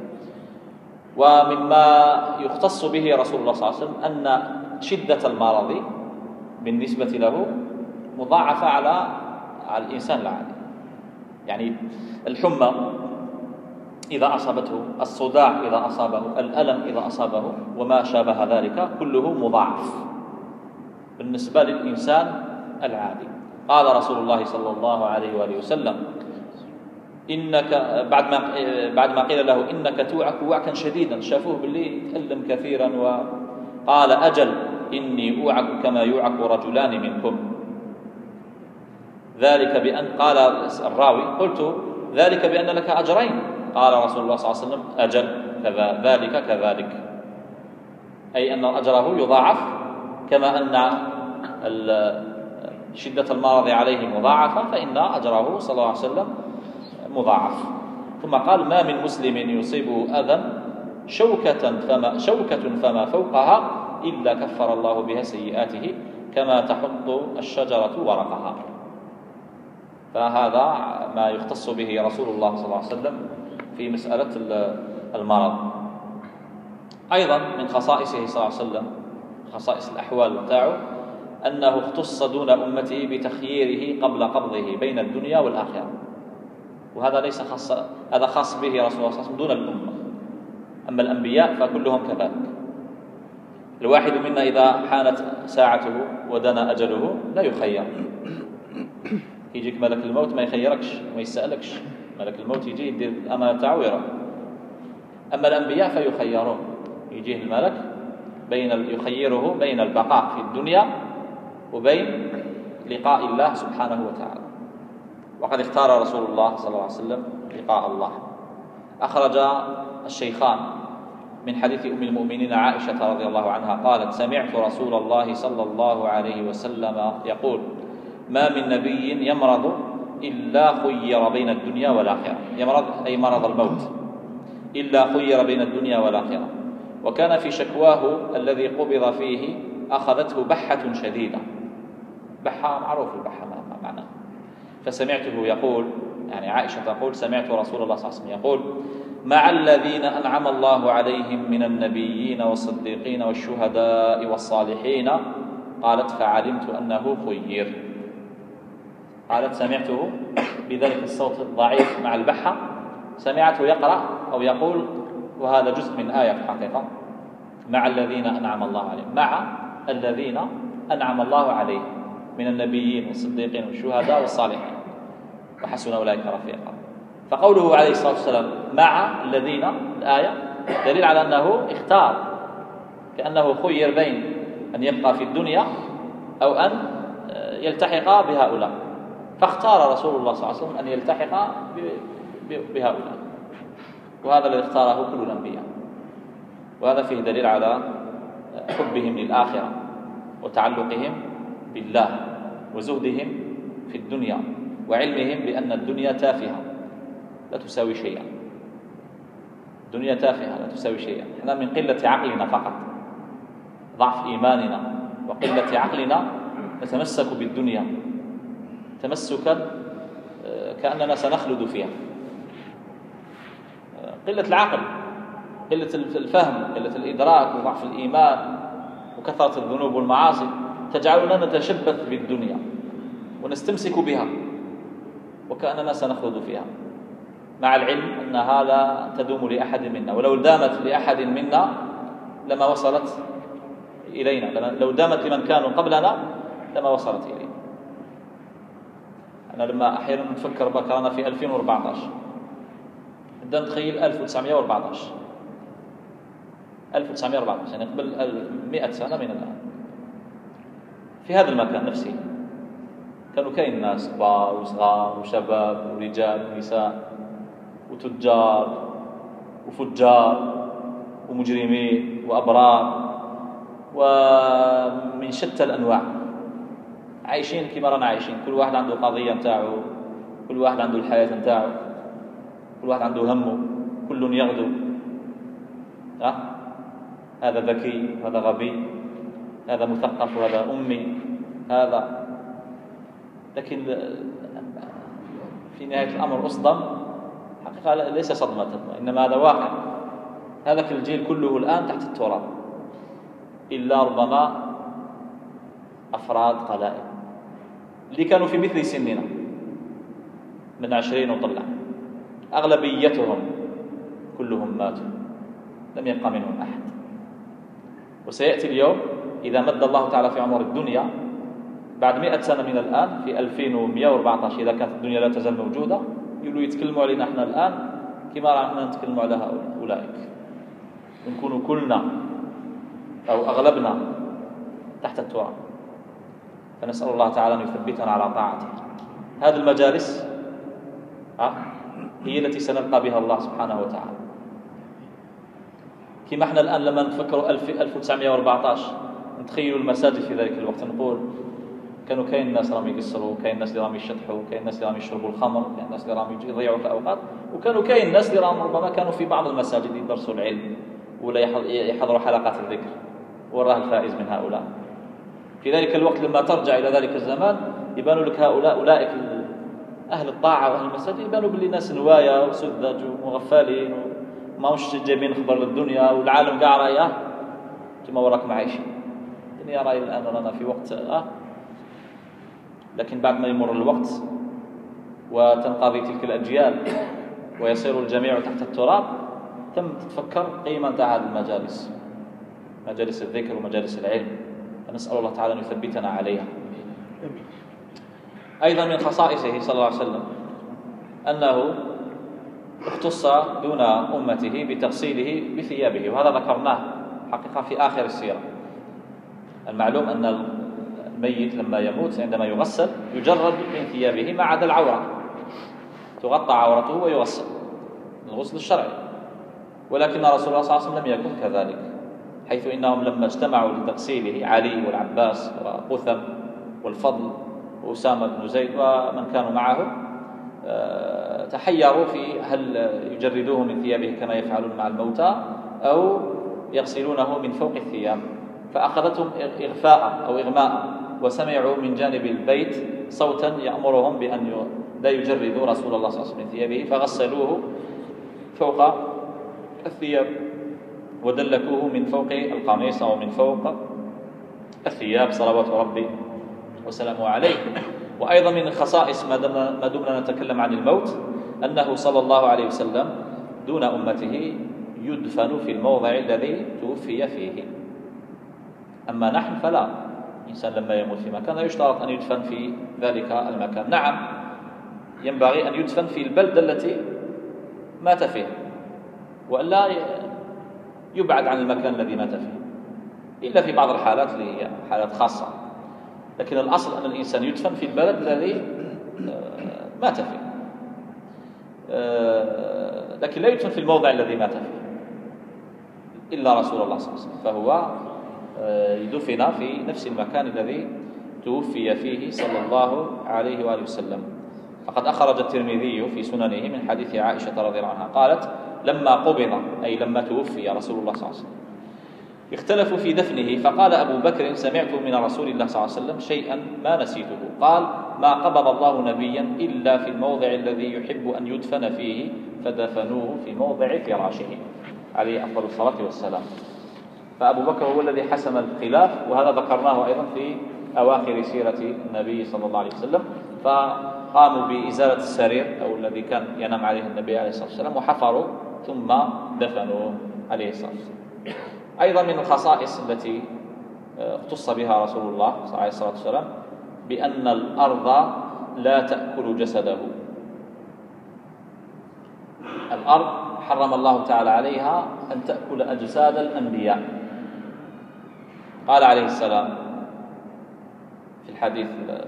ومما يختص به رسول الله صلى الله عليه وسلم أن شدة المرض بالنسبة له مضاعفة على الإنسان العادي. يعني الحمى إذا أصابته، الصداع إذا أصابه، الألم إذا أصابه وما شابه ذلك كله مضاعف بالنسبة للإنسان العادي. قال رسول الله صلى الله عليه وآله وسلم: إنك بعد ما قيل له إنك توعك وعكا شديدا، شافوه باللي يتألم كثيرا، وقال: أجل إني أوعك كما يوعك رجلان منكم. ذلك بأن، قال الراوي: قلت ذلك بأن لك أجرين. قال رسول الله صلى الله عليه وسلم: أجل ذلك كذلك، أي أن أجره يضاعف كما أن شدة المرض عليه مضاعفة فإن أجره صلى الله عليه وسلم مضاعف. ثم قال: ما من مسلم يصيبه أذى شوكة فما فوقها إلا كفر الله بها سيئاته كما تحط الشجرة ورقها. فهذا ما يختص به رسول الله صلى الله عليه وسلم في مسألة المرض. أيضا من خصائصه صلى الله عليه وسلم، خصائص الأحوال بتاعه، أنه اختص دون أمته بتخييره قبل قبضه بين الدنيا والآخرة. وهذا ليس خاص، هذا خاص به رسول الله صلى الله عليه وسلم دون الأمة. أما الأنبياء فكلهم كذلك. الواحد منا إذا حانت ساعته ودنا أجله لا يخير. يجيك ملك الموت ما يخيركش ما يسألكش، ملك الموت يجي يدير الأمانة تاعه ويروح. أما الأنبياء فيخيرون، يجيه الملك يخيره بين البقاء في الدنيا وبين لقاء الله سبحانه وتعالى. وقد اختار رسول الله صلى الله عليه وسلم لقاء الله. أخرج الشيخان من حديث أم المؤمنين عائشة رضي الله عنها قالت: سمعت رسول الله صلى الله عليه وسلم يقول: ما من نبي يمرض إلا خير بين الدنيا والآخرة. يمرض أي مرض الموت، إلا خير بين الدنيا والآخرة. وكان في شكواه الذي قبض فيه أخذته بحة شديدة. بحة معروف البحة ما معناه. فسمعته يقول، يعني عائشة تقول: سمعت رسول الله صلى الله عليه وسلم يقول: مع الذين أنعم الله عليهم من النبيين والصديقين والشهداء والصالحين. قالت: فعلمت أنه خير. قالت: سمعته بذلك الصوت الضعيف مع البحة، سمعته يقرأ أو يقول، وهذا جزء من آية في الحقيقة، مع الذين أنعم الله عليهم، مع الذين أنعم الله عليهم من النبيين والصديقين والشهداء والصالحين وحسن أولئك رفيقا. فقوله عليه الصلاة والسلام مع الذين، الآية دليل على أنه اختار، كأنه خير بين أن يبقى في الدنيا أو أن يلتحق بهؤلاء، فاختار رسول الله صلى الله عليه وسلم أن يلتحق بهؤلاء، وهذا الذي اختاره كل الأنبياء. وهذا فيه دليل على حبهم للآخرة وتعلقهم بالله وزهدهم في الدنيا وعلمهم بأن الدنيا تافهة لا تساوي شيئا. الدنيا تافهة لا تساوي شيئا. احنا من قلة عقلنا فقط، ضعف إيماننا وقلة عقلنا نتمسك بالدنيا تمسكا كأننا سنخلد فيها. قلة العقل، قلة الفهم، قلة الإدراك، وضعف الإيمان وكثرة الذنوب والمعاصي تجعلنا نتشبث بالدنيا ونستمسك بها وكأننا سنخلد فيها، مع العلم أنها لا تدوم لأحد منا، ولو دامت لأحد منا لما وصلت إلينا، لو دامت لمن كانوا قبلنا لما وصلت إلينا. أنا لما أحيانا نفكر بكرنا في 2014 بدنا نتخيل 1914 يعني قبل 100 سنة من الآن، في هذا المكان نفسه كانوا كاين ناس كبار وصغار وشباب ورجال ونساء وتجار وفجار ومجرمين وأبرار ومن شتى الأنواع، عايشين كما رانا عايشين، كل واحد عنده قضية نتاعو، كل واحد عنده الحياة نتاعو، كل واحد عنده همه، كل يغدو. هذا ذكي وهذا غبي، هذا مثقف وهذا أمي، هذا. لكن في نهاية الأمر أصدم، حقيقة ليس صدمة، إنما هذا واقع. هذاك الجيل كله الآن تحت التراب، إلا ربما أفراد قلائل اللي كانوا في مثل سننا من 20 وطلع، أغلبيتهم كلهم ماتوا، لم يبقى منهم أحد. وسيأتي اليوم إذا مد الله تعالى في عمر الدنيا بعد 100 سنة من الآن، في 2114 إذا كانت الدنيا لا تزال موجودة، يقولوا يتكلموا علينا احنا الآن كما رانا نتكلموا على أولئك، ونكونوا كلنا أو أغلبنا تحت التراب. فنسأل الله تعالى أن يثبتنا على طاعته. هذه المجالس هي التي سنلقى بها الله سبحانه وتعالى. كما احنا الآن لما نفكروا 1914 نتخيلوا المساجد في ذلك الوقت، نقول كانوا كاين الناس راهم يقصروا، كاين الناس اللي راهم يشطحوا، كاين الناس اللي راهم يشربوا الخمر، كاين الناس اللي راهم يضيعوا في الأوقات، وكانوا كاين الناس اللي راهم ربما كانوا في بعض المساجد يدرسوا العلم ولا يحضروا حلقات الذكر، وراه الفائز من هؤلاء. في ذلك الوقت لما ترجع إلى ذلك الزمان يبان لك أولئك أهل الطاعة وأهل المساجد يبانوا باللي ناس نوايا وسذج ومغفلين وما مش جايبين خبر للدنيا، والعالم قاع راياه كما وراكم عايشين. الدنيا راي الآن رانا في وقت لكن بعد ما يمر الوقت وتنقضي تلك الأجيال ويصير الجميع تحت التراب، تم تتفكر قيمة هذه المجالس، مجالس الذكر ومجالس العلم. فنسأل الله تعالى أن يثبتنا عليها. أيضا من خصائصه صلى الله عليه وسلم أنه اختص دون أمته بتغسيله بثيابه، وهذا ذكرناه حقيقة في آخر السيرة. المعلوم أن الميت لما يموت عندما يغسل يجرد من ثيابه ما عدا العورة، تغطى عورته ويغسل الغسل الشرعي. ولكن رسول الله صلى الله عليه وسلم لم يكن كذلك، حيث إنهم لما اجتمعوا لتغسيله، علي والعباس وقثم والفضل وأسامة بن زيد ومن كانوا معه، تحيروا في هل يجردوه من ثيابه كما يفعلون مع الموتى أو يغسلونه من فوق الثياب. فأخذتهم إغفاء أو إغماء، وسمعوا من جانب البيت صوتا يأمرهم بأن لا يجردوا رسول الله صلى الله عليه وسلم من ثيابه، فغسلوه فوق الثياب ودلكوه من فوق القميص أو من فوق الثياب صلوات ربي وسلامه عليه. وأيضا من الخصائص ما دمنا نتكلم عن الموت أنه صلى الله عليه وسلم دون أمته يدفن في الموضع الذي توفي فيه. أما نحن فلا، الإنسان لما يموت في مكان لا يشترط أن يدفن في ذلك المكان. نعم ينبغي أن يدفن في البلدة التي مات فيه، وألا يبعد عن المكان الذي مات فيه، إلا في بعض الحالات اللي هي حالات خاصة، لكن الأصل أن الإنسان يدفن في البلد الذي مات فيه، لكن لا يدفن في الموضع الذي مات فيه إلا رسول الله صلى الله عليه وسلم، فهو يدفن في نفس المكان الذي توفي فيه صلى الله عليه وآله وسلم. فقد أخرج الترمذي في سننه من حديث عائشة رضي الله عنها قالت: لما قبض، أي لما توفي رسول الله صلى الله عليه وسلم، اختلفوا في دفنه، فقال أبو بكر: سمعت من رسول الله صلى الله عليه وسلم شيئا ما نسيته، قال: ما قبض الله نبيا إلا في الموضع الذي يحب أن يدفن فيه، فدفنوه في موضع فراشه عليه أفضل الصلاة والسلام. فأبو بكر هو الذي حسم الخلاف، وهذا ذكرناه أيضا في أواخر سيرة النبي صلى الله عليه وسلم. فقاموا بإزالة السرير أو الذي كان ينام عليه النبي عليه الصلاة والسلام، وحفروا ثم دفنوه عليه الصلاة والسلام. أيضا من الخصائص التي اختص بها رسول الله عليه الصلاة والسلام بأن الأرض لا تأكل جسده. الأرض حرم الله تعالى عليها أن تأكل أجساد الأنبياء. قال عليه السلام في الحديث: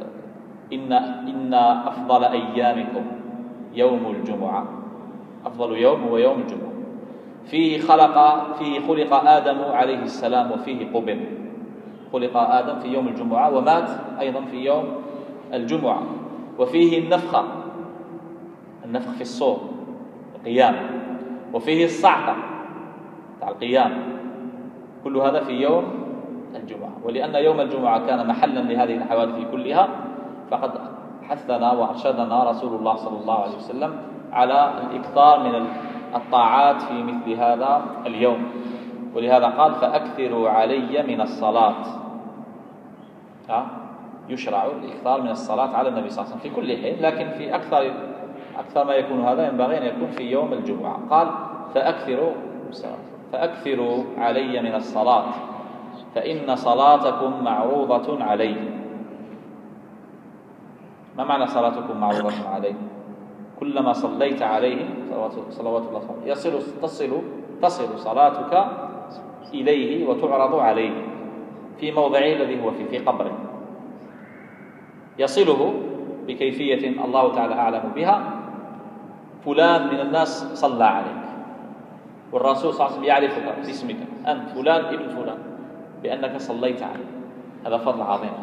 إن أفضل أيامكم يوم الجمعة، أفضل يوم هو يوم الجمعة، فيه خلق آدم عليه السلام وفيه قبض. خلق آدم في يوم الجمعة ومات أيضا في يوم الجمعة، وفيه النفخ في الصور القيامة، وفيه الصعقة تاع القيامة، كل هذا في يوم الجمعة. ولأن يوم الجمعة كان محلا لهذه الحوادث كلها، فقد حثنا وأرشدنا رسول الله صلى الله عليه وسلم على الإكثار من الطاعات في مثل هذا اليوم، ولهذا قال: فأكثروا علي من الصلاة. يشرع الإكثار من الصلاة على النبي صلى الله عليه وسلم في كل حين، لكن في أكثر ما يكون هذا ينبغي أن يكون في يوم الجمعة. قال: فأكثروا علي من الصلاة فإن صلاتكم معروضة علي. ما معنى صلاتكم معروضة علي؟ كلما صليت عليه صلوات الله تصل صلاتك إليه وتعرض عليه في موضعه الذي هو في قبره، يصله بكيفية الله تعالى أعلم بها. فلان من الناس صلى عليك، والرسول صلى الله عليه وسلم يعرفك باسمك، أنت فلان ابن فلان، بأنك صليت عليه. هذا فضل عظيم،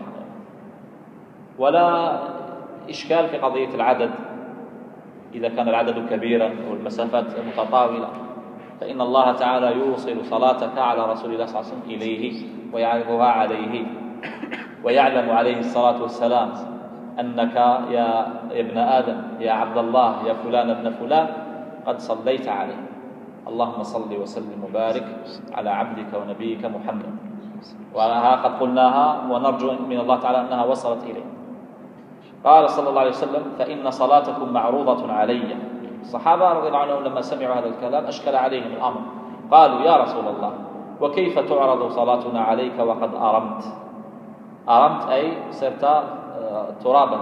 ولا إشكال في قضية العدد. إذا كان العدد كبيرا والمسافات متطاولة، فإن الله تعالى يوصل صلاتك على رسول الله صلى الله عليه وسلم إليه ويعرضها عليه، ويعلم عليه الصلاة والسلام أنك يا ابن آدم، يا عبد الله، يا فلان ابن فلان، قد صليت عليه. اللهم صل وسلم وبارك على عبدك ونبيك محمد. وها قد قلناها ونرجو من الله تعالى أنها وصلت إليه. قال صلى الله عليه وسلم: فإن صلاتكم معروضة علي. الصحابة رضي الله عنهم لما سمعوا هذا الكلام أشكل عليهم الأمر، قالوا: يا رسول الله، وكيف تعرض صلاتنا عليك وقد أرمت؟ أرمت أي صرت ترابا.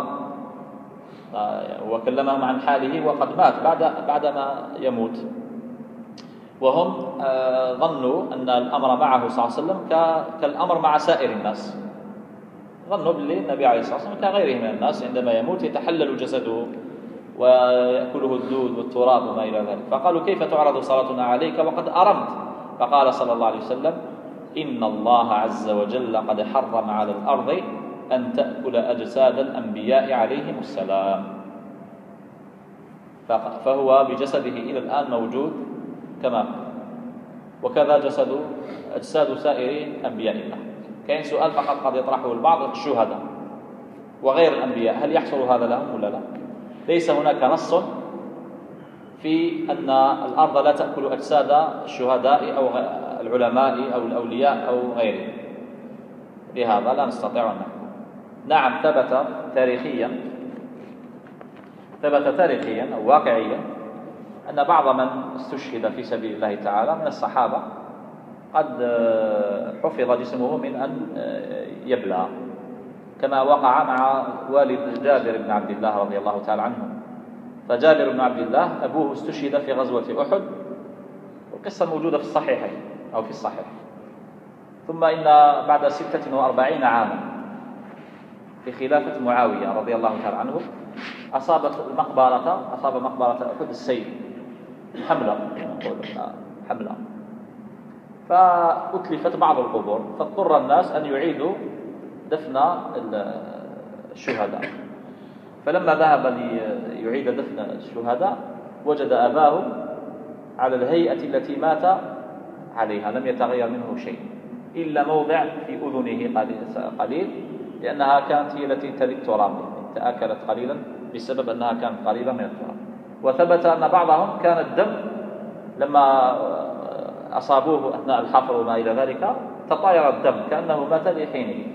وكلمهم عن حاله وقد مات بعدما يموت، وهم ظنوا أن الأمر معه صلى الله عليه وسلم كالأمر مع سائر الناس. ظنوا بالله النبي عليه الصلاة والسلام كغيره من الناس عندما يموت يتحلل جسده ويأكله الدود والتراب وما إلى ذلك. فقالوا: كيف تعرض صلاتنا عليك وقد أرمت؟ فقال صلى الله عليه وسلم: إن الله عز وجل قد حرم على الأرض أن تأكل أجساد الأنبياء عليهم السلام، فهو بجسده إلى الآن موجود كما، وكذا أجساد سائر أنبياء الله. كاين سؤال فقط قد يطرحه البعض: الشهداء وغير الأنبياء هل يحصل هذا لهم ولا لا؟ ليس هناك نص في أن الأرض لا تأكل أجساد الشهداء أو العلماء أو الأولياء أو غيرهم، لهذا لا نستطيع أن نحكم. نعم ثبت تاريخيا أو واقعيا أن بعض من استشهد في سبيل الله تعالى من الصحابة قد حفظ جسمه من أن يبلى، كما وقع مع والد جابر بن عبد الله رضي الله تعالى عنه. فجابر بن عبد الله أبوه استشهد في غزوة أحد، والقصة موجودة في الصحيحين أو في الصحيح. ثم إن بعد 46 عاما في خلافة معاوية رضي الله تعالى عنه أصاب مقبرة أحد السيل، حملة، فأتلفت بعض القبور، فاضطر الناس أن يعيدوا دفن الشهداء. فلما ذهب ليعيد دفن الشهداء وجد أباه على الهيئة التي مات عليها، لم يتغير منه شيء إلا موضع في أذنه قليل، لأنها كانت هي التي تلي التراب، تآكلت قليلا بسبب أنها كانت قريبة من التراب. وثبت أن بعضهم كان الدم لما أصابوه أثناء الحفر وما إلى ذلك تطاير الدم كأنه مات لحينه.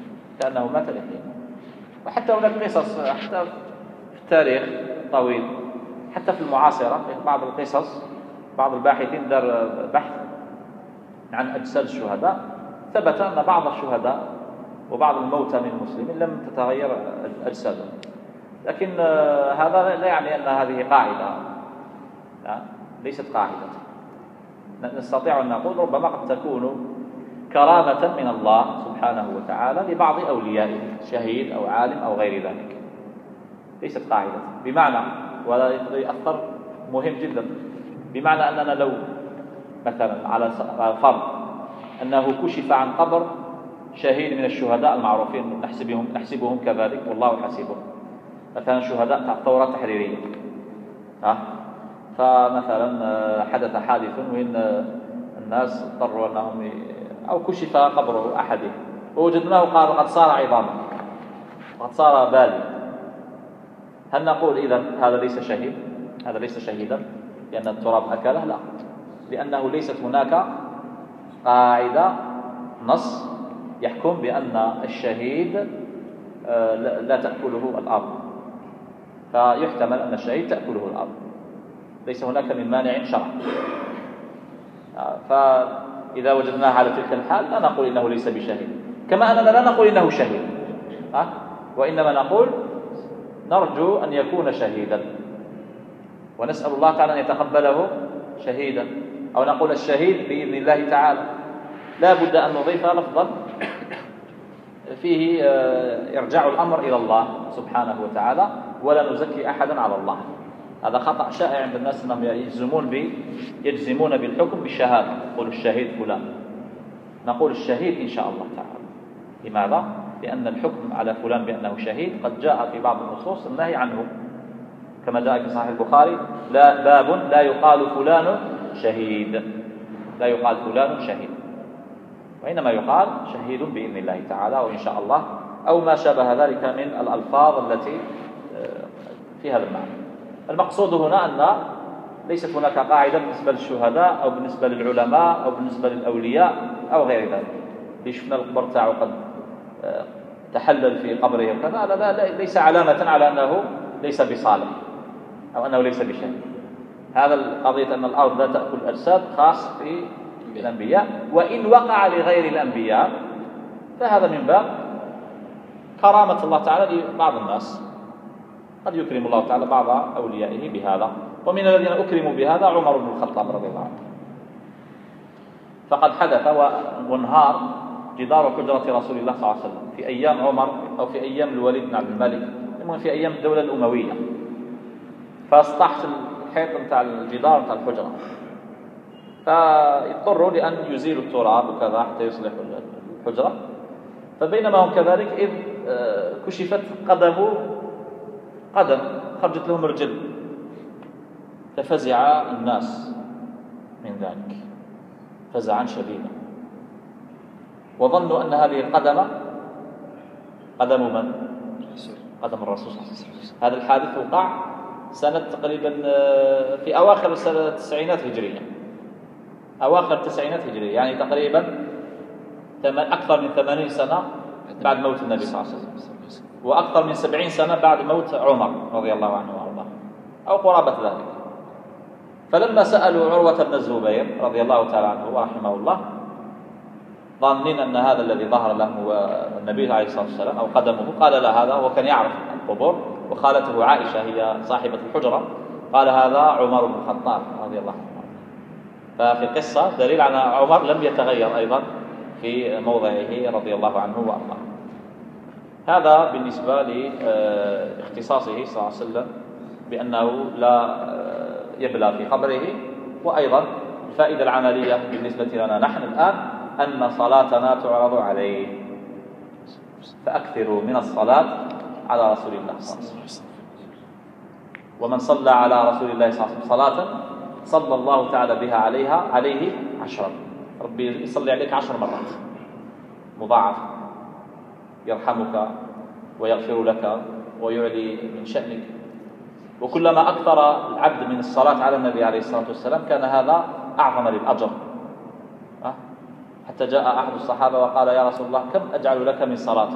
وحتى هناك قصص حتى في التاريخ طويل، حتى في المعاصرة في بعض القصص، بعض الباحثين دار بحث عن أجساد الشهداء، ثبت أن بعض الشهداء وبعض الموتى من المسلمين لم تتغير أجسادهم. لكن هذا لا يعني أن هذه قاعدة، لا، ليست قاعدة. نستطيع أن نقول ربما قد تكون كرامة من الله سبحانه وتعالى لبعض أوليائه، شهيد أو عالم أو غير ذلك، ليست قاعدة. بمعنى، ولا يأثر مهم جدا، بمعنى أننا لو مثلا على فرض أنه كشف عن قبر شهيد من الشهداء المعروفين، نحسبهم كذلك والله حسيبهم، مثلا شهداء الثورة التحريرية، فمثلا حدث حادث وإن الناس اضطروا أنهم أو كشف قبره أحدهم ووجدناه قد صار عظاما، قد صار بالي، هل نقول إذن هذا ليس شهيد، هذا ليس شهيدا لأن التراب أكله؟ لا، لأنه ليست هناك قاعدة نص يحكم بأن الشهيد لا تأكله الأرض، فيحتمل أن الشهيد تأكله الأرض، ليس هناك من مانع شرعي. فإذا وجدناه على تلك الحال لا نقول إنه ليس بشهيد، كما أننا لا نقول إنه شهيد، وإنما نقول نرجو أن يكون شهيدا ونسأل الله تعالى أن يتقبله شهيدا، أو نقول الشهيد بإذن الله تعالى. لا بد أن نضيف لفظا فيه إرجاع الأمر إلى الله سبحانه وتعالى، ولا نزكي أحدا على الله. هذا خطأ شائع عند الناس، أنهم يجزمون بالحكم بالشهادة، يقول الشهيد فلان. نقول الشهيد إن شاء الله تعالى. لماذا؟ لأن الحكم على فلان بأنه شهيد قد جاء في بعض النصوص النهي عنه، كما جاء في صحيح البخاري: باب لا يقال فلان شهيد، لا يقال فلان شهيد، وإنما يقال شهيد بإذن الله تعالى وإن شاء الله، أو ما شابه ذلك من الألفاظ التي في هذا المعنى. المقصود هنا أن ليست هناك قاعدة بالنسبة للشهداء أو بالنسبة للعلماء أو بالنسبة للأولياء أو غير ذلك. شفنا القبر تاعو قد تحلل في قبره وكذا، هذا ليس علامة على أنه ليس بصالح أو أنه ليس بشهيد. هذا القضية أن الأرض لا تأكل الأجساد خاص في الأنبياء، وإن وقع لغير الأنبياء فهذا من باب كرامة الله تعالى لبعض الناس، قد يكرم الله تعالى بعض أوليائه بهذا. ومن الذين أكرموا بهذا عمر بن الخطاب رضي الله عنه، فقد حدث وانهار جدار حجرة رسول الله صلى الله عليه وسلم في أيام عمر أو في أيام الوليد بن عبد الملك، في أيام الدولة الأموية، فاصطحت الحيط نتاع الجدار نتاع الحجرة، فاضطروا لأن يزيلوا التراب وكذا حتى يصلحوا الحجرة. فبينما هم كذلك إذ كشفت قدم خرجت لهم رجل، ففزع الناس من ذلك فزعا شديدا، وظنوا أن هذه القدم قدم من؟ قدم الرسول صلى الله عليه وسلم. هذا الحادث وقع سنة تقريبا في أواخر السنة التسعينات هجرية، أواخر التسعينات هجرية، يعني تقريبا أكثر من 80 سنة بعد موت النبي صلى الله عليه وسلم، وأكثر من 70 سنة بعد موت عمر رضي الله عنه وأرضاه، أو قرابة ذلك. فلما سألوا عروة بن الزبير رضي الله تعالى عنه ورحمه الله ظانين أن هذا الذي ظهر له هو النبي عليه الصلاة والسلام أو قدمه، قال لا، هذا هو كان يعرف القبور، وخالته عائشة هي صاحبة الحجرة، قال هذا عمر بن الخطاب رضي الله عنه. ففي القصة دليل على عمر لم يتغير أيضا في موضعه رضي الله عنه وأرضاه. هذا بالنسبة لاختصاصه صلى الله عليه وسلم بأنه لا يبلى في قبره. وأيضا الفائدة العملية بالنسبة لنا نحن الآن أن صلاتنا تعرض عليه، فأكثروا من الصلاة على رسول الله صلى الله عليه وسلم. ومن صلى على رسول الله صلى الله عليه وسلم صلاة صلى الله تعالى بها عليه 10، ربي يصلي عليك 10 مرات مضاعف، يرحمك ويغفر لك ويعلي من شأنك. وكلما أكثر العبد من الصلاة على النبي عليه الصلاة والسلام كان هذا أعظم للأجر. حتى جاء أحد الصحابة وقال يا رسول الله كم أجعل لك من صلاة؟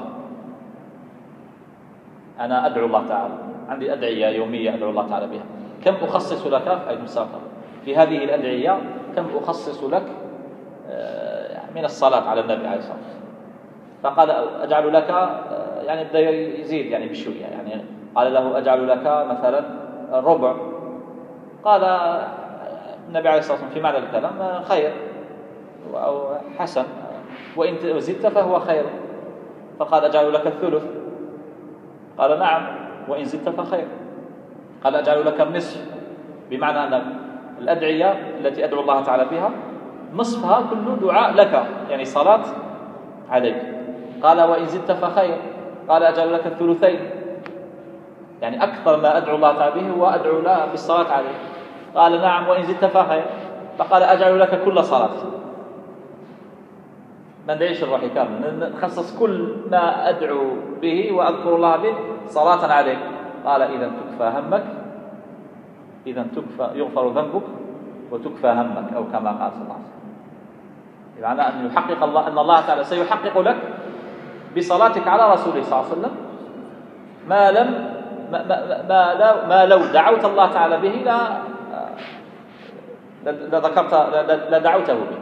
أنا أدعو الله تعالى، عندي أدعية يومية أدعو الله تعالى بها، كم أخصص لك في هذه الأدعية، كم أخصص لك من الصلاة على النبي عليه الصلاة والسلام؟ فقال أجعل لك، يعني بدأ يزيد يعني بشوية، يعني قال له أجعل لك مثلا ربع. قال النبي عليه الصلاة والسلام في معنى الكلام خير أو حسن، وإن زدت فهو خير. فقال أجعل لك الثلث، قال نعم وإن زدت فخير. قال أجعل لك النصف، بمعنى أن الأدعية التي أدعو الله تعالى بها نصفها كله دعاء لك، يعني صلاة عليك. قال وإن زدت فخير، قال أجعل لك الثلثين، يعني أكثر ما أدعو الله تعالى به وأدعو له بالصلاة عليه. قال نعم وإن زدت فخير، فقال أجعل لك كل صلاة. ما ندعيش الروح كامل، نخصص كل ما أدعو به وأذكر الله به صلاة عليه. قال إذا تكفى همك، إذا يغفر ذنبك وتكفى همك، أو كما قال صلى الله عليه وسلم. بمعنى أن يحقق الله، أن الله تعالى سيحقق لك بصلاتك على رسوله صلى الله عليه وسلم ما لو دعوت الله تعالى به لدعوته به.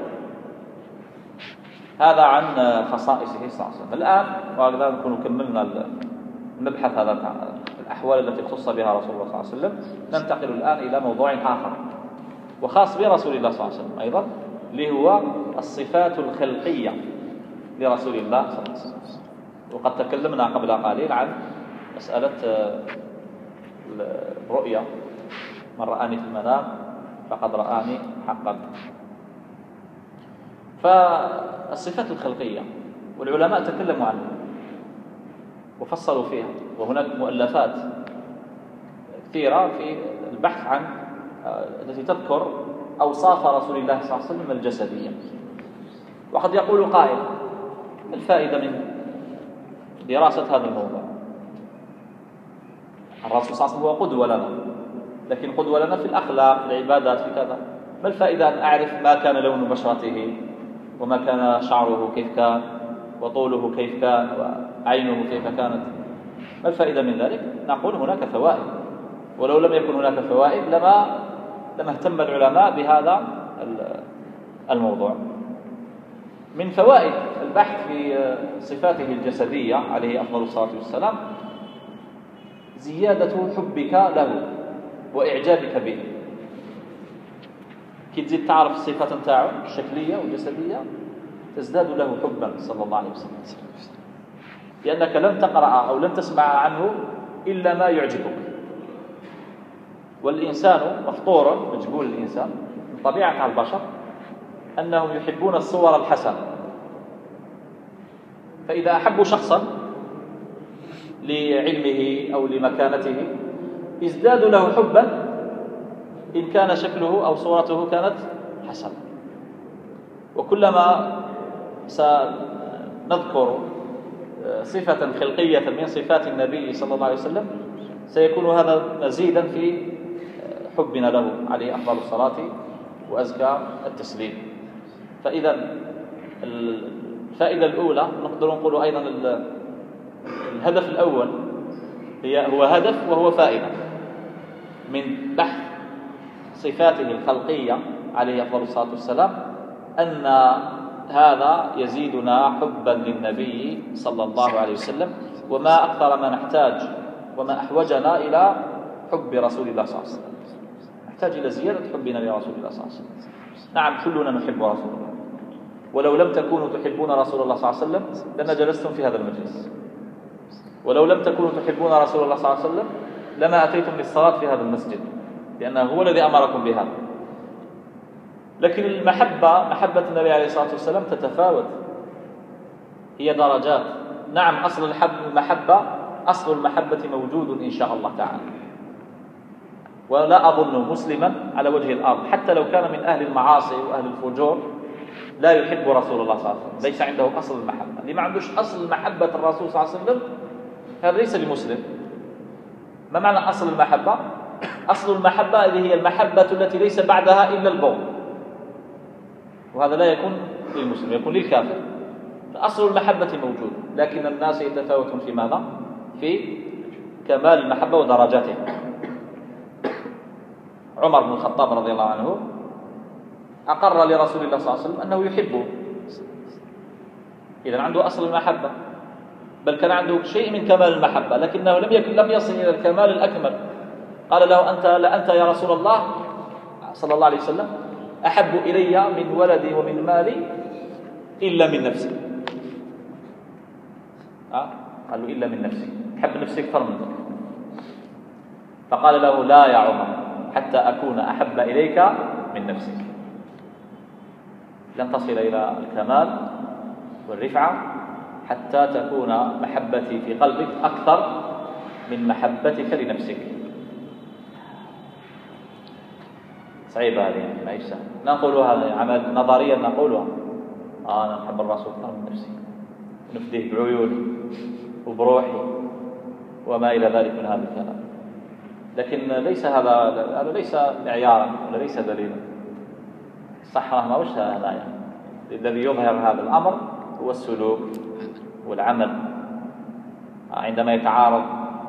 هذا عن خصائصه صلى الله عليه وسلم. الآن وهكذا نكون كملنا المبحث هذا الأحوال التي اختص بها رسول الله صلى الله عليه وسلم. ننتقل الآن إلى موضوع آخر وخاص برسول الله صلى الله عليه وسلم أيضا، اللي هو الصفات الخلقية لرسول الله صلى الله عليه وسلم. وقد تكلمنا قبل قليل عن مسألة الرؤية، من رآني في المنام فقد رآني حقا. فالصفات الخلقية والعلماء تكلموا عنها وفصلوا فيها، وهناك مؤلفات كثيرة في البحث عن التي تذكر أوصاف رسول الله صلى الله عليه وسلم الجسدية. وقد يقول قائل الفائدة من دراسة هذا الموضوع؟ الرسول صلى الله عليه وسلم هو قدوة لنا، لكن قدوة لنا في الأخلاق، في العبادات، في كذا. ما الفائدة أن أعرف ما كان لون بشرته، وما كان شعره كيف كان، وطوله كيف كان، وعينه كيف كانت؟ ما الفائدة من ذلك؟ نقول هناك فوائد، ولو لم يكن هناك فوائد لما اهتم العلماء بهذا الموضوع. من فوائد البحث في صفاته الجسدية عليه أفضل الصلاة والسلام زيادة حبك له وإعجابك به. كي تزيد تعرف الصفات نتاعو الشكلية والجسدية تزداد له حبا صلى الله عليه وسلم، لأنك لن تقرأ أو لن تسمع عنه إلا ما يعجبك. والإنسان مفطور، مجبول الإنسان من طبيعة البشر أنهم يحبون الصور الحسنة. فإذا أحبوا شخصا لعلمه أو لمكانته ازدادوا له حبا إن كان شكله أو صورته كانت حسنة. وكلما سنذكر صفة خلقية من صفات النبي صلى الله عليه وسلم سيكون هذا مزيدا في حبنا له عليه أفضل الصلاة وأزكى التسليم. فإذا الفائدة الأولى نقدر نقول أيضا الهدف الأول هو هدف وهو فائدة من بحث صفاته الخلقية عليه أفضل الصلاة والسلام أن هذا يزيدنا حبا للنبي صلى الله عليه وسلم، وما أكثر ما نحتاج وما أحوجنا إلى حب رسول الله صلى الله عليه وسلم. نحتاج إلى زيادة حبنا لرسول الله صلى الله عليه وسلم. نعم كلنا نحب رسول الله، ولو لم تكونوا تحبون رسول الله صلى الله عليه وسلم لما جلستم في هذا المجلس، ولو لم تكونوا تحبون رسول الله صلى الله عليه وسلم لما أتيتم للصلاة في هذا المسجد، لأنه هو الذي أمركم بهذا. لكن محبة النبي عليه الصلاة والسلام تتفاوت، هي درجات. نعم أصل المحبة موجود إن شاء الله تعالى، ولا أظن مسلما على وجه الأرض حتى لو كان من أهل المعاصي وأهل الفجور لا يحب رسول الله صلى الله عليه وسلم، ليس عنده أصل المحبة. اللي ما عندوش أصل محبة الرسول صلى الله عليه وسلم هذا ليس بمسلم. ما معنى أصل المحبة؟ أصل المحبة هذه هي المحبة التي ليس بعدها إلا البغض، وهذا لا يكون للمسلم، يكون للكافر. أصل المحبة موجود، لكن الناس يتفاوتون في ماذا؟ في كمال المحبة ودرجاتها. عمر بن الخطاب رضي الله عنه أقر لرسول الله صلى الله عليه وسلم أنه يحبه، إذن عنده أصل المحبة، بل كان عنده شيء من كمال المحبة، لكنه لم يصل إلى الكمال الأكمل. قال له أنت يا رسول الله صلى الله عليه وسلم أحب إلي من ولدي ومن مالي إلا من نفسي. قال له إلا من نفسي، تحب نفسي أكثر منك. فقال له لا يا عمر حتى أكون أحب إليك من نفسك. لن تصل إلى الكمال والرفعة حتى تكون محبتي في قلبك أكثر من محبتك لنفسك. صعيبة هذه، ما هي سهلة. نقولها عمل نظريا، نقولها أنا أحب الرسول أكثر من نفسي، نفديه بعيوني وبروحي وما إلى ذلك من هذا الكلام، لكن ليس هذا ليس معيارا ولا ليس دليلا. الصحة ما وش هذا يعني. الذي يظهر هذا الأمر هو السلوك والعمل. عندما يتعارض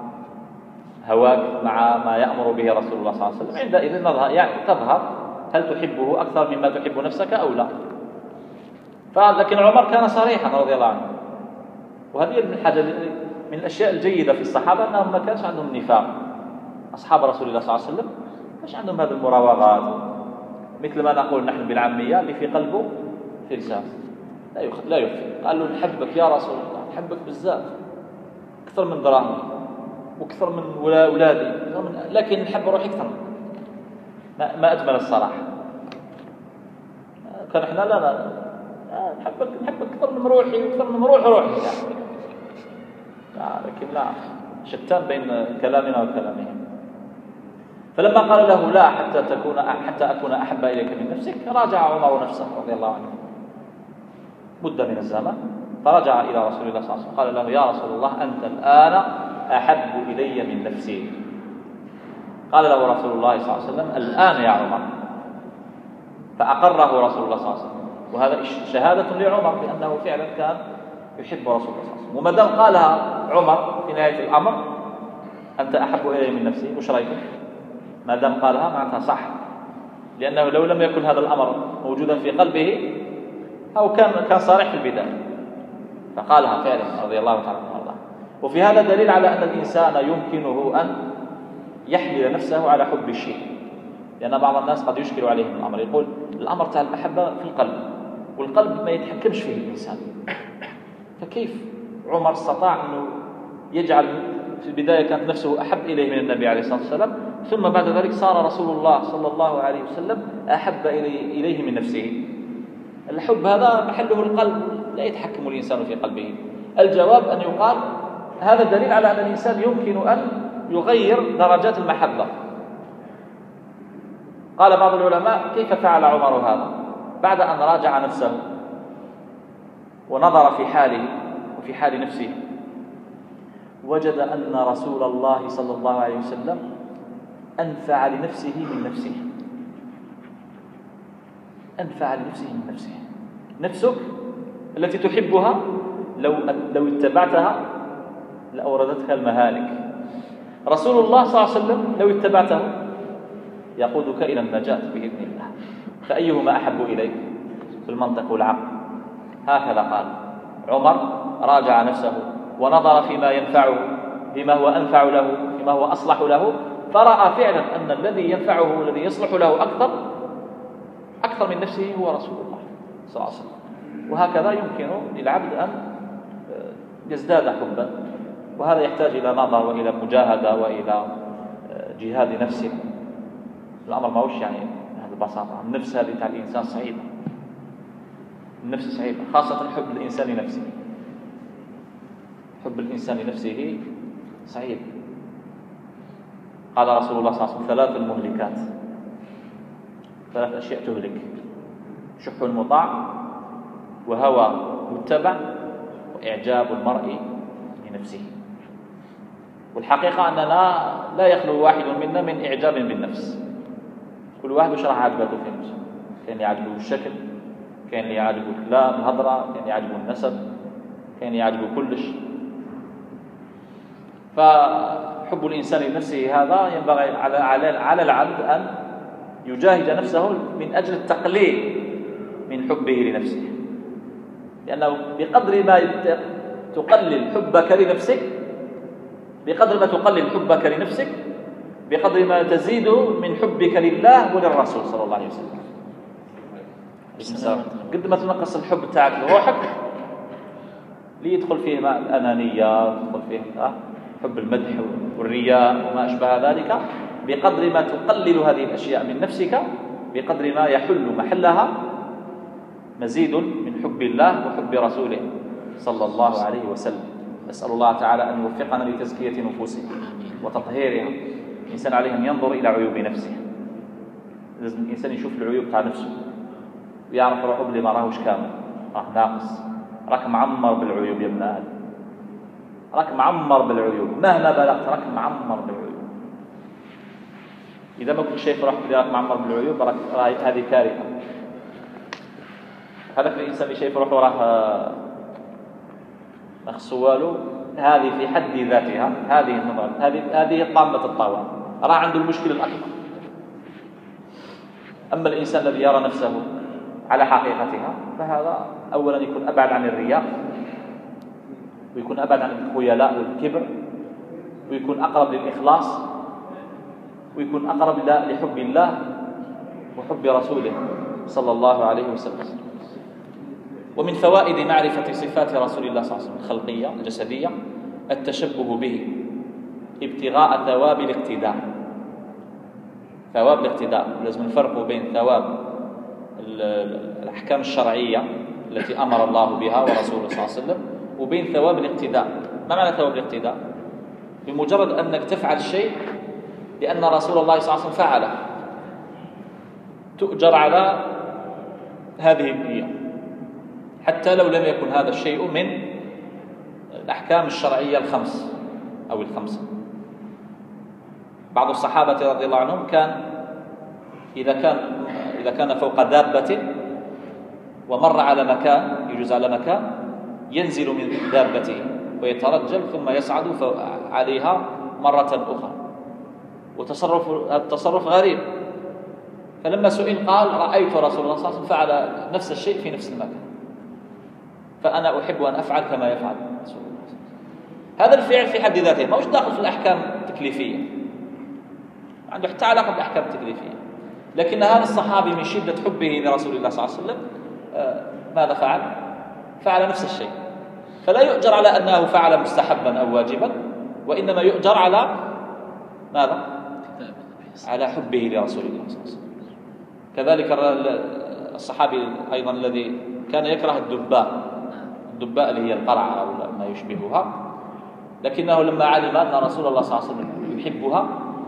هواك مع ما يأمر به رسول الله صلى الله عليه وسلم عندئذ تظهر هل تحبه أكثر مما تحب نفسك أو لا. لكن عمر كان صريحا رضي الله عنه، وهذه من الأشياء الجيدة في الصحابة أنهم ما كانش عندهم نفاق. أصحاب رسول الله صلى الله عليه وسلم مش عندهم هذه المراوغات، مثل ما نقول نحن بالعامية اللي في قلبه في لسانه لا يخفي. قال له نحبك يا رسول الله، نحبك بزاف أكثر من دراهمي وأكثر من أولادي، لكن نحب روحي أكثر. ما أجمل الصراحة. كان إحنا لا نحبك أكثر من روحي وأكثر من روحي لكن لا، شتان بين كلامنا وكلامهم. فلما قال له لا حتى أكون أحب إليك من نفسك، راجع عمر نفسه رضي الله عنه مدة من الزمن، فرجع إلى رسول الله صلى الله عليه وسلم قال له يا رسول الله أنت الآن أحب إلي من نفسي. قال له رسول الله صلى الله عليه وسلم الآن يا عمر، فأقره رسول الله صلى الله عليه وسلم. وهذا شهادة لعمر بأنه فعلا كان يحب رسول الله صلى الله عليه وسلم. وما دام قالها عمر في نهاية الأمر أنت أحب إلي من نفسي، وش رأيكم؟ ما دام قالها معناتها صح، لأنه لو لم يكن هذا الأمر موجودا في قلبه أو كان صارح في البداية، فقالها فعلا رضي الله تعالى عنه. وفي هذا دليل على أن الإنسان يمكنه أن يحمل نفسه على حب الشيء، لأن بعض الناس قد يشكل عليهم الأمر، يقول الأمر تاع المحبة في القلب، والقلب ما يتحكمش فيه الإنسان. فكيف عمر استطاع أنه يجعل في البداية كانت نفسه أحب إليه من النبي عليه الصلاة والسلام، ثم بعد ذلك صار رسول الله صلى الله عليه وسلم أحب إليه من نفسه؟ الحب هذا محله القلب، لا يتحكم الإنسان في قلبه. الجواب أن يقال هذا دليل على أن الإنسان يمكن أن يغير درجات المحبة. قال بعض العلماء كيف فعل عمر هذا؟ بعد أن راجع نفسه ونظر في حاله وفي حال نفسه، وجد أن رسول الله صلى الله عليه وسلم أنفع لنفسه من نفسه. أنفع لنفسه من نفسه. نفسك التي تحبها لو اتبعتها لأوردتك المهالك. رسول الله صلى الله عليه وسلم لو اتبعته يقودك إلى النجاة بإذن الله. فأيهما أحب إليك في المنطق والعقل؟ هكذا قال عمر، راجع نفسه ونظر فيما ينفعه، فيما هو أنفع له، فيما هو أصلح له، فرأى فعلا أن الذي ينفعه والذي يصلح له أكثر من نفسه هو رسول الله صلى الله عليه وسلم. وهكذا يمكن للعبد أن يزداد حبا، وهذا يحتاج إلى نظر وإلى مجاهدة وإلى جهاد نفسه. الأمر ما هوش يعني هذه البساطة. النفس هذه تاع الإنسان صعيبة، النفس صعيبة، خاصة حب الإنسان لنفسه. حب الإنسان لنفسه صعيب. قال رسول الله صلى الله عليه وسلم: 3 المهلكات، 3 أشياء تهلك: شح مطاع، وهوى متبع، وإعجاب المرء بنفسه. والحقيقة أننا لا يخلو واحد منا من إعجاب بالنفس. كل واحد وش راح عاجبته في نفسه. كان اللي يعجبه الشكل، كان اللي يعجبه الكلام الهضرة، كان اللي يعجبه النسب، كان اللي يعجبه كلش. فحب الإنسان لنفسه هذا ينبغي على العبد أن يجاهد نفسه من أجل التقليل من حبه لنفسه، لأنه بقدر ما تقلل حبك لنفسك، بقدر ما تقلل حبك لنفسك، بقدر ما تزيد من حبك لله وللرسول صلى الله عليه وسلم. قد ما تنقص الحب تاعك لروحك ليدخل فيه الأنانية، يدخل فيه حب المدح والرياء وما أشبه ذلك، بقدر ما تقلل هذه الأشياء من نفسك، بقدر ما يحل محلها مزيد من حب الله وحب رسوله صلى الله عليه وسلم. نسأل الله تعالى أن يوفقنا لتزكية نفوسنا وتطهيرها. الإنسان عليه أن ينظر إلى عيوب نفسه. لازم الإنسان يشوف العيوب تاع نفسه ويعرف روحه بلي ما راهوش كامل، راه ناقص، راك معمر بالعيوب يا ابن آدم، راك معمر بالعيوب، مهما بلغت راك معمر بالعيوب. إذا ما كنت شايف روحك بلي راك معمر بالعيوب هذه كارثة. هذاك الإنسان اللي شايف روحه راه مخصو والو، هذه في حد ذاتها هذه النظرة، هذه طامة الطاوة، راه عنده المشكلة الأكبر. أما الإنسان الذي يرى نفسه على حقيقتها فهذا أولا يكون أبعد عن الرياء، ويكون أبعد عن الخيلاء والكبر، ويكون أقرب للإخلاص، ويكون أقرب لحب الله وحب رسوله صلى الله عليه وسلم. ومن فوائد معرفة صفات رسول الله صلى الله عليه وسلم الخلقية الجسدية التشبه به ابتغاء ثواب الاقتداء. ثواب الاقتداء، لازم نفرق بين ثواب الأحكام الشرعية التي أمر الله بها ورسوله صلى الله عليه وسلم، وبين ثواب الاقتداء. ما معنى ثواب الاقتداء؟ بمجرد أنك تفعل شيء لأن رسول الله صلى الله عليه وسلم فعله تؤجر على هذه النية، حتى لو لم يكن هذا الشيء من الأحكام الشرعية الخمس أو الخمسة. بعض الصحابة رضي الله عنهم كان إذا كان فوق دابة ومر على مكان، يجوز على مكان، ينزل من دابته ويترجل ثم يصعد عليها مرة أخرى، التصرف غريب. فلما سئل قال: رأيت رسول الله صلى الله عليه وسلم فعل نفس الشيء في نفس المكان، فأنا أحب أن أفعل كما يفعل رسول الله. هذا الفعل في حد ذاته ما هوش داخل في الأحكام التكليفية، عنده حتى علاقة بالأحكام التكليفية، لكن هذا الصحابي من شدة حبه لرسول الله صلى الله عليه وسلم ماذا فعل؟ فعل نفس الشيء. فلا يؤجر على أنه فعل مستحبا أو واجبا، وإنما يؤجر على ماذا؟ على حبه لرسول الله صلى الله عليه وسلم. كذلك الصحابي أيضا الذي كان يكره الدباء اللي هي القرعة أو ما يشبهها، لكنه لما علم أن رسول الله صلى الله عليه وسلم يحبها،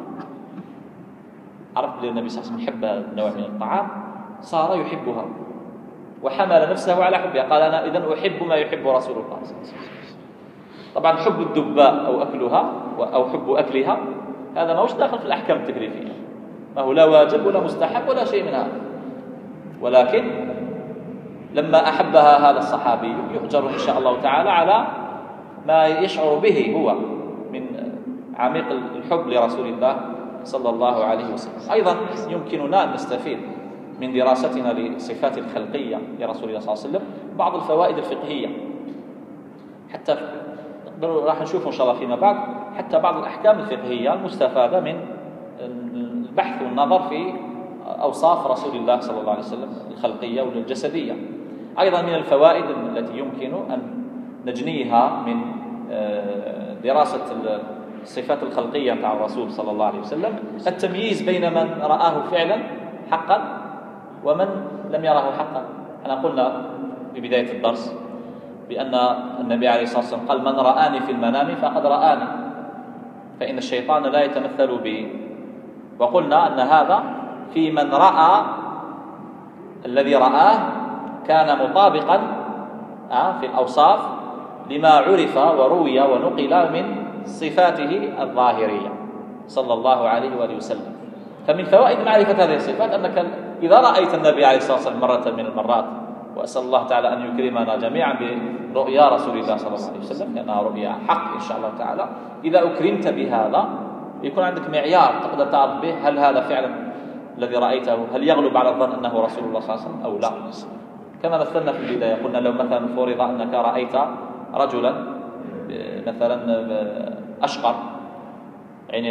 عرف أن النبي صلى الله عليه وسلم يحب نوع من الطعام، صار يحبها وحمل نفسه على حبها. قال: أنا إذن أحب ما يحب رسول الله صلى الله عليه وسلم. طبعا حب الدباء أو أكلها أو حب أكلها هذا ما هوش داخل في الأحكام التكليفية، ما هو لا واجب ولا مستحب ولا شيء من هذا، ولكن لما أحبها هذا الصحابي يؤجر إن شاء الله تعالى على ما يشعر به هو من عميق الحب لرسول الله صلى الله عليه وسلم. أيضا يمكننا أن نستفيد من دراستنا للصفات الخلقية لرسول الله صلى الله عليه وسلم بعض الفوائد الفقهية، حتى راح نشوف إن شاء الله فيما بعد حتى بعض الأحكام الفقهية المستفادة من البحث والنظر في أوصاف رسول الله صلى الله عليه وسلم الخلقية والجسدية. أيضا من الفوائد التي يمكن أن نجنيها من دراسة الصفات الخلقية مع الرسول صلى الله عليه وسلم التمييز بين من رآه فعلا حقا ومن لم يره حقا. احنا قلنا في بداية الدرس بأن النبي عليه الصلاة والسلام قال: من رآني في المنام فقد رآني، فإن الشيطان لا يتمثل بي. وقلنا أن هذا في من رأى الذي رآه كان مطابقا في الأوصاف لما عرف وروي ونقل من صفاته الظاهرية صلى الله عليه وآله وسلم. فمن فوائد معرفة هذه الصفات أنك إذا رأيت النبي عليه الصلاة والسلام مرة من المرات، وأسأل الله تعالى أن يكرمنا جميعا برؤيا رسول الله صلى الله عليه وسلم لأنها رؤيا حق إن شاء الله تعالى، إذا أكرمت بهذا يكون عندك معيار تقدر تعرف به هل هذا فعلا الذي رأيته هل يغلب على الظن أنه رسول الله صلى الله عليه وسلم أو لا. كما مثلنا في البداية قلنا لو مثلا فرض أنك رأيت رجلا مثلا أشقر يعني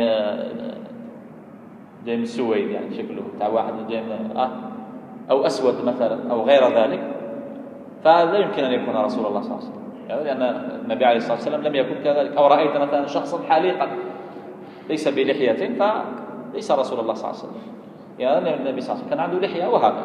جاي من السويد يعني شكله بتاع واحد جاي أو أسود مثلا أو غير ذلك، فلا يمكن أن يكون رسول الله صلى الله عليه وسلم يعني لأن النبي عليه الصلاة والسلام لم يكن كذلك. أو رأيت مثلا شخصا حليقا ليس بلحية فليس رسول الله صلى الله عليه وسلم يعني النبي صلى الله عليه وسلم كان عنده لحية. وهذا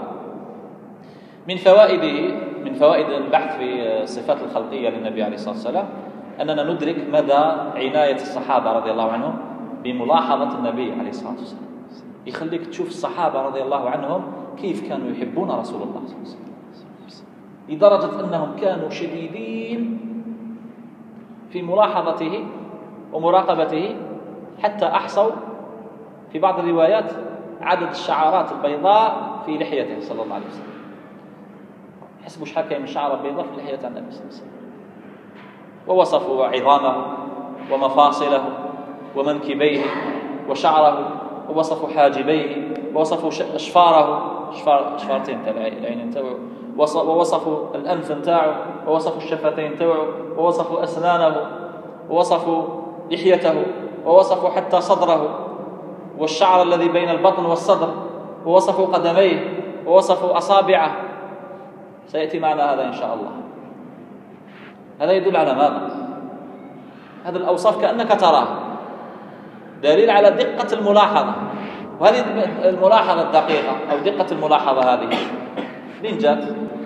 من فوائد البحث في الصفات الخلقية للنبي عليه الصلاة والسلام أننا ندرك مدى عناية الصحابة رضي الله عنهم بملاحظة النبي عليه الصلاة والسلام. يخليك تشوف الصحابة رضي الله عنهم كيف كانوا يحبون رسول الله صلى الله عليه وسلم، لدرجة أنهم كانوا شديدين في ملاحظته ومراقبته حتى أحصوا في بعض الروايات عدد الشعرات البيضاء في لحيته صلى الله عليه وسلم. حسبوا شحال كاين من شعرة بيضاء في لحية النبي صلى الله عليه وسلم. ووصفوا عظامه ومفاصله ومنكبيه وشعره، ووصفوا حاجبيه، ووصفوا أشفاره شفارتين تاع العينين تاعو، ووصفوا الأنف نتاعو، ووصفوا الشفتين تاعو، ووصفوا أسنانه، ووصفوا لحيته، ووصفوا حتى صدره والشعر الذي بين البطن والصدر، ووصفوا قدميه، ووصفوا أصابعه. سيأتي معنا هذا إن شاء الله. هذا يدل على ماذا؟ هذه الأوصاف كأنك تراها، دليل على دقة الملاحظة. وهذه الملاحظة الدقيقة أو دقة الملاحظة هذه من جات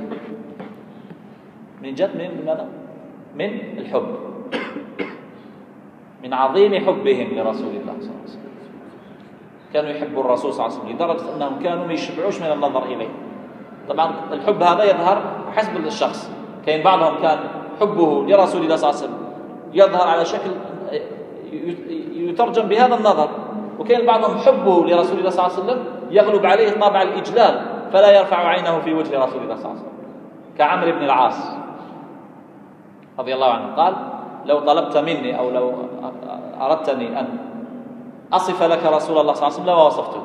من ماذا؟ من الحب، من عظيم حبهم لرسول الله صلى الله عليه وسلم. كانوا يحبوا الرسول صلى الله عليه وسلم لدرجة أنهم كانوا ما يشبعوش من النظر إليه. طبعا الحب هذا يظهر حسب الشخص، كاين بعضهم كان حبه لرسول الله صلى الله عليه وسلم يظهر على شكل يترجم بهذا النظر، وكاين بعضهم حبه لرسول الله صلى الله عليه وسلم يغلب عليه طابع الإجلال فلا يرفع عينه في وجه رسول الله صلى الله عليه وسلم، كعمرو بن العاص رضي الله عنه قال: لو طلبت مني أو لو أردتني أن أصف لك رسول الله صلى الله عليه وسلم لما وصفته،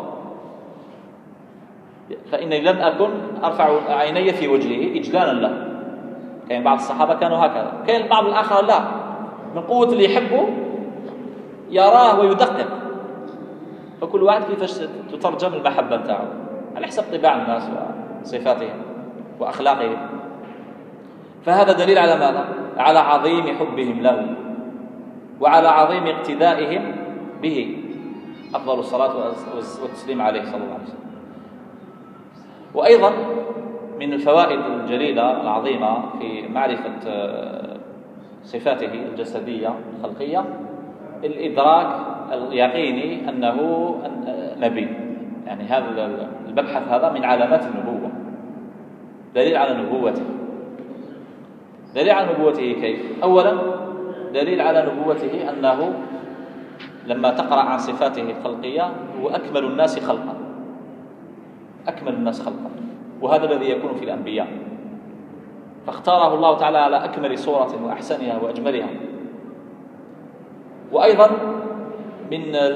فإني لم أكن أرفع عيني في وجهه إجلالا له. كاين بعض الصحابة كانوا هكذا، كاين بعض الآخر لا، من قوة اللي يحبه يراه ويدقق. فكل واحد كيفاش تترجم المحبة نتاعو على حسب طباع الناس وصفاتهم وأخلاقهم. فهذا دليل على ماذا؟ على عظيم حبهم له وعلى عظيم اقتدائهم به، أفضل الصلاة والتسليم عليه صلى الله عليه وسلم. وأيضا من الفوائد الجليلة العظيمة في معرفة صفاته الجسدية الخلقية الإدراك اليقيني أنه نبي. يعني هذا المبحث هذا من علامات النبوة، دليل على نبوته. دليل على نبوته كيف؟ أولا دليل على نبوته أنه لما تقرأ عن صفاته الخلقية هو أكمل الناس خلقا، أكمل الناس خلقا، وهذا الذي يكون في الأنبياء، فاختاره الله تعالى على أكمل صورة وأحسنها وأجملها. وأيضا من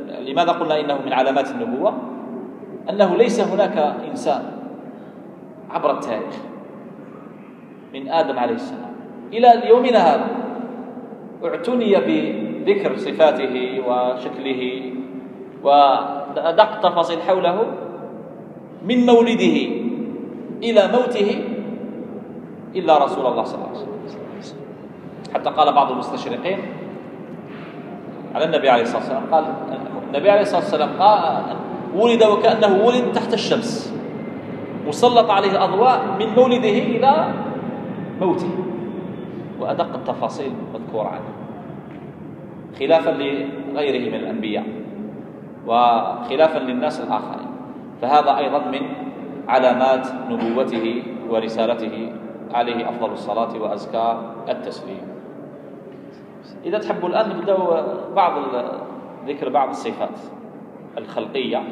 لماذا قلنا إنه من علامات النبوة؟ أنه ليس هناك إنسان عبر التاريخ من آدم عليه السلام إلى يومنا هذا اعتني بذكر صفاته وشكله ودق تفاصيل حوله من مولده إلى موته إلا رسول الله صلى الله عليه وسلم. حتى قال بعض المستشرقين على النبي عليه الصلاة والسلام، قال النبي عليه الصلاة والسلام قال ولد وكأنه ولد تحت الشمس، مسلط عليه أضواء من مولده إلى موته، وأدق التفاصيل مذكورة عنه، خلافا لغيره من الأنبياء وخلافا للناس الآخرين. فهذا أيضا من علامات نبوته ورسالته عليه أفضل الصلاة وأزكى التسليم. إذا تحبوا الآن نبدأ ذكر بعض الصفات الخلقية،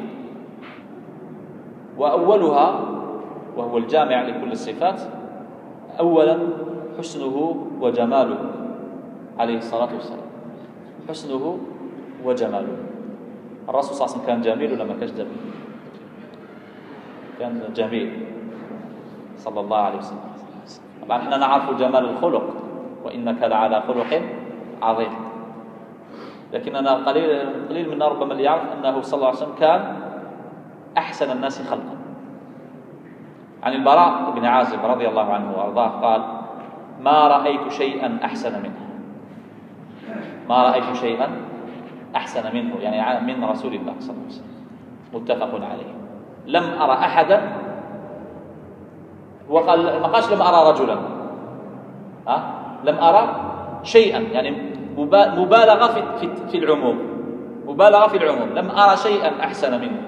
وأولها وهو الجامع لكل الصفات أولا حسنه وجماله عليه الصلاة والسلام. حسنه وجماله. الرسول صلى الله عليه وسلم كان جميل ولا ما كانش جميل؟ كان جميل صلى الله عليه وسلم. طبعا احنا نعرف جمال الخلق وإنك لعلى خلق عظيم، لكننا قليل منا ربما اللي يعرف أنه صلى الله عليه وسلم كان أحسن الناس خلقا. عن البراء بن عازب رضي الله عنه وأرضاه قال: ما رأيت شيئا أحسن منه. ما رأيت شيئا أحسن منه، يعني من رسول الله صلى الله عليه وسلم. متفق عليه. لم أرى أحدا، وقال ما قالش لم أرى رجلا، لم أرى شيئا، يعني مبالغة في العموم، مبالغة في العموم. لم أرى شيئا أحسن منه.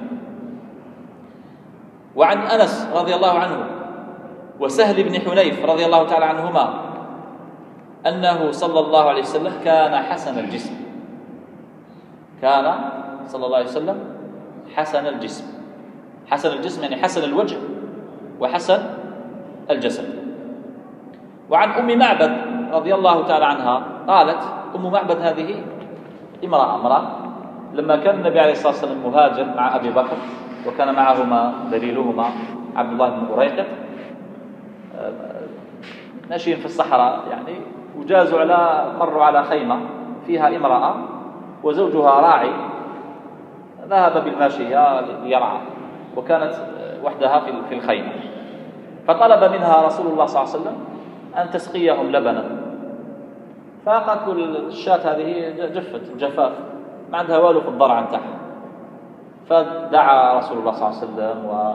وعن أنس رضي الله عنه وسهل بن حنيف رضي الله تعالى عنهما أنه صلى الله عليه وسلم كان حسن الجسم. كان صلى الله عليه وسلم حسن الجسم. حسن الجسم يعني حسن الوجه وحسن الجسد. وعن أم معبد رضي الله تعالى عنها قالت: أم معبد هذه امرأة لما كان النبي عليه الصلاة والسلام مهاجر مع أبي بكر، وكان معهما دليلهما عبد الله بن أريقط، ماشيين في الصحراء يعني، وجازوا مروا على خيمة فيها امرأة وزوجها راعي، ذهب بالماشية ليرعى، وكانت وحدها في الخيمة، فطلب منها رسول الله صلى الله عليه وسلم أن تسقيهم لبنا. فقالت له الشاة هذه جفت جفاف، ما عندها والو في الضرع عن تحت. فدعا رسول الله صلى الله عليه وسلم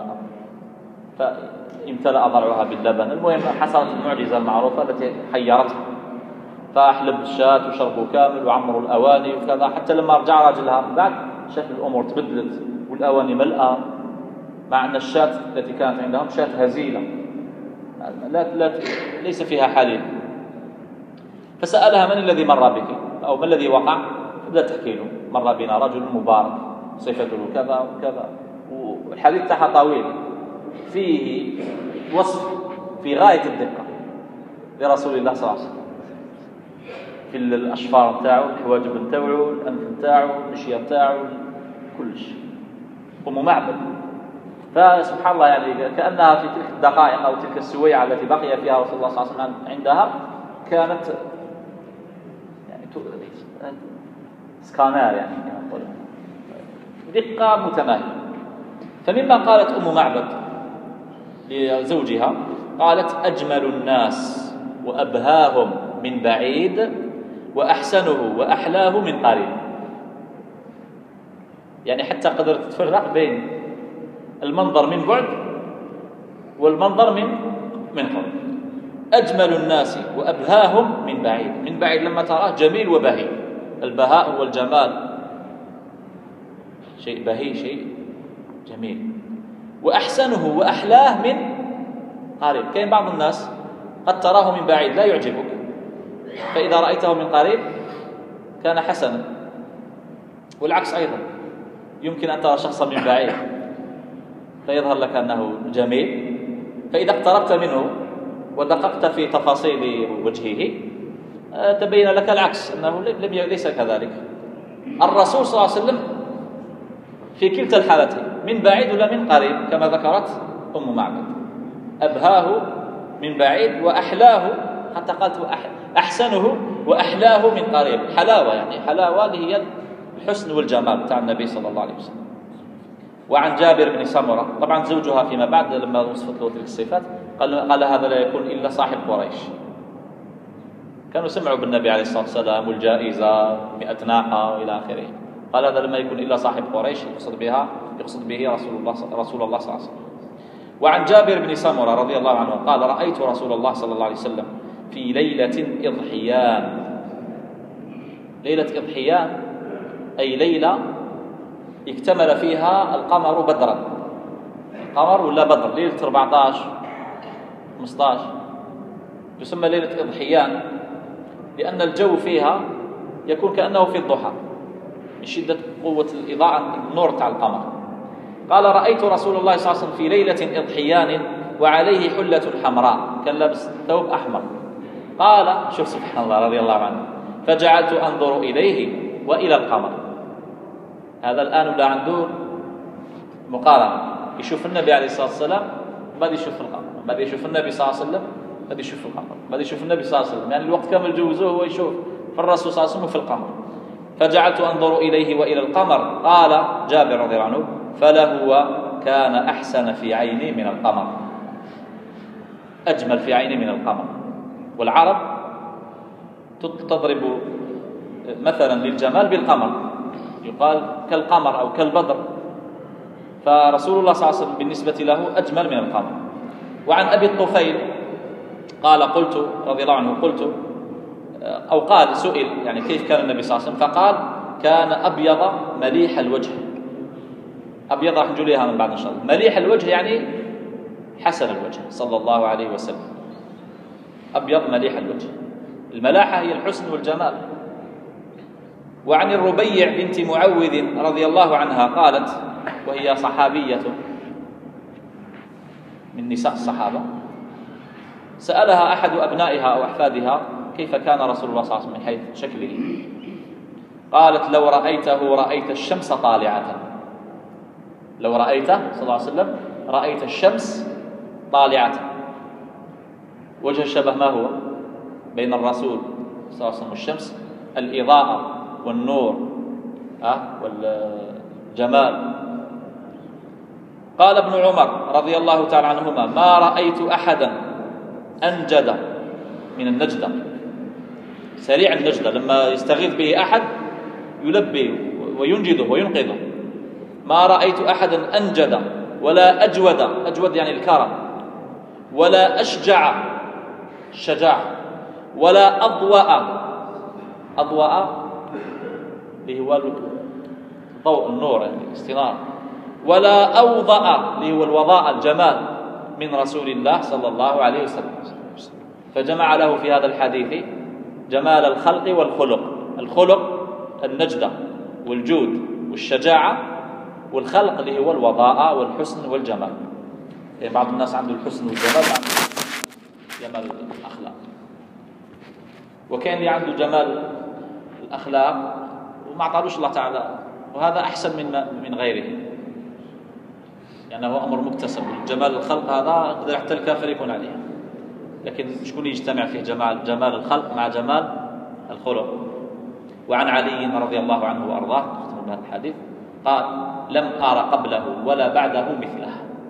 فامتلأ ضرعها باللبن. المهم حصلت المعجزة المعروفة التي حيرتها، فأحلب الشاة وشربوا كامل وعمروا الأواني وكذا، حتى لما رجع راجلها من بعد شاف الأمور تبدلت والأواني ملأة، مع أن الشاة التي كانت عندهم شاة هزيلة ليس فيها حليب. فسألها: من الذي مر بك؟ أو ما الذي وقع؟ بدأت تحكي له: مر بنا رجل مبارك صفته كذا وكذا، والحديث تاعها طويل فيه وصف في غاية الدقة لرسول الله صلى الله عليه وسلم، في الأشفار نتاعو، الحواجب نتاعو، الأنف نتاعو، المشية نتاعو، كل شيء. أم معبد. فسبحان الله يعني كأنها في تلك الدقائق أو تلك السويعة التي بقي فيها رسول الله صلى الله عليه وسلم عندها كانت يعني سكانار، يعني دقة متماهية. فمما قالت أم معبد لزوجها قالت: أجمل الناس وأبهاهم من بعيد وأحسنه وأحلاه من قريب. يعني حتى قدرت تفرق بين المنظر من بعد والمنظر من قرب. أجمل الناس وأبهاهم من بعيد. من بعيد لما تراه جميل وبهي، البهاء هو الجمال، شيء بهي شيء جميل. وأحسنه وأحلاه من قريب. كاين بعض الناس قد تراه من بعيد لا يعجبك، فإذا رأيته من قريب كان حسنا، والعكس أيضا. يمكن أن ترى شخصا من بعيد فيظهر لك أنه جميل، فإذا اقتربت منه ودققت في تفاصيل وجهه تبين لك العكس، أنه ليس كذلك. الرسول صلى الله عليه وسلم في كلتا الحالتين، من بعيد ولا من قريب، كما ذكرت أم معبد. أبهاه من بعيد وأحلاه، حتى قالت أحسنه وأحلاه من قريب. حلاوة يعني حلاوة اللي هي الحسن والجمال تاع النبي صلى الله عليه وسلم. وعن جابر بن سمرة، طبعا زوجها فيما بعد لما وصفت له تلك الصفات قال هذا لا يكون إلا صاحب قريش. كانوا سمعوا بالنبي عليه الصلاة والسلام والجائزة 100 ناقة وإلى آخره. قال هذا لما يكون إلا صاحب قريش، يقصد به رسول الله صلى الله عليه وسلم. وعن جابر بن سمرة رضي الله عنه قال رأيت رسول الله صلى الله عليه وسلم في ليلة إضحيان. ليلة إضحيان أي ليلة اكتمل فيها القمر بدرا. القمر ولا بدر، ليلة 14 15 تسمى ليلة إضحيان، لأن الجو فيها يكون كأنه في الضحى من شدة قوة الإضاءة النور تاع القمر. قال رأيت رسول الله صلى الله عليه وسلم في ليلة إضحيان وعليه حلة حمراء، كان لابس ثوب أحمر. قال شوف سبحان الله رضي الله عنه، فجعلت أنظر إليه وإلى القمر. هذا الآن ولا عنده مقارنة، يشوف النبي عليه الصلاة والسلام بعد يشوف القمر، بعد يشوف النبي صلى الله عليه وسلم بعد يشوف القمر، بعد يشوف النبي صلى الله عليه وسلم، يعني الوقت كامل جوزوه هو يشوف في الرسول صلى الله عليه وسلم وفي القمر. فجعلت أنظر إليه وإلى القمر. قال جابر رضي الله عنه فلهو كان أحسن في عيني من القمر، أجمل في عيني من القمر. والعرب تضرب مثلا للجمال بالقمر، يقال كالقمر أو كالبدر، فرسول الله صلى الله عليه وسلم بالنسبة له أجمل من القمر. وعن أبي الطفيل قال قلت رضي الله عنه قلت أو قال سئل يعني كيف كان النبي صلى الله عليه وسلم، فقال كان أبيض مليح الوجه. أبيض راح نجوا لها من بعد إن شاء الله. مليح الوجه يعني حسن الوجه صلى الله عليه وسلم. أبيض مليح الوجه، الملاحة هي الحسن والجمال. وعن الربيع بنت معوذ رضي الله عنها قالت، وهي صحابية من نساء الصحابة، سألها أحد أبنائها أو أحفادها كيف كان رسول الله صلى الله عليه وسلم من حيث شكله. قالت لو رأيته رأيت الشمس طالعة. لو رأيته صلى الله عليه وسلم رأيت الشمس طالعة. وجه الشبه ما هو بين الرسول صلى الله عليه وسلم والشمس؟ الإضاءة والنور والجمال. قال ابن عمر رضي الله تعالى عنهما ما رأيت أحدا أنجد من النجدة، سريع النجدة لما يستغيث به أحد يلبي وينجده وينقذه. ما رأيت أحدا أنجد ولا أجود، أجود يعني الكرم، ولا أشجع الشجاع، ولا أضوأ، أضوأ اللي هو الضوء النور يعني الاستنار، ولا أوضأ اللي هو الوضاء الجمال من رسول الله صلى الله عليه وسلم. فجمع له في هذا الحديث جمال الخلق والخلق. الخلق النجدة والجود والشجاعة، والخلق اللي هو الوضاء والحسن والجمال. يعني بعض الناس عنده الحسن والجمال، عنده جمال الأخلاق، وكان اللي عنده جمال الأخلاق وما عطالوش الله تعالى، وهذا أحسن من غيره، يعني هو أمر مكتسب. جمال الخلق هذا يقدر حتى الكافر يكون عليه، لكن شكون يجتمع فيه جمال الخلق مع جمال الخلق. وعن علي رضي الله عنه وأرضاه نختم بهذا الحديث قال لم أرى قبله ولا بعده مثله.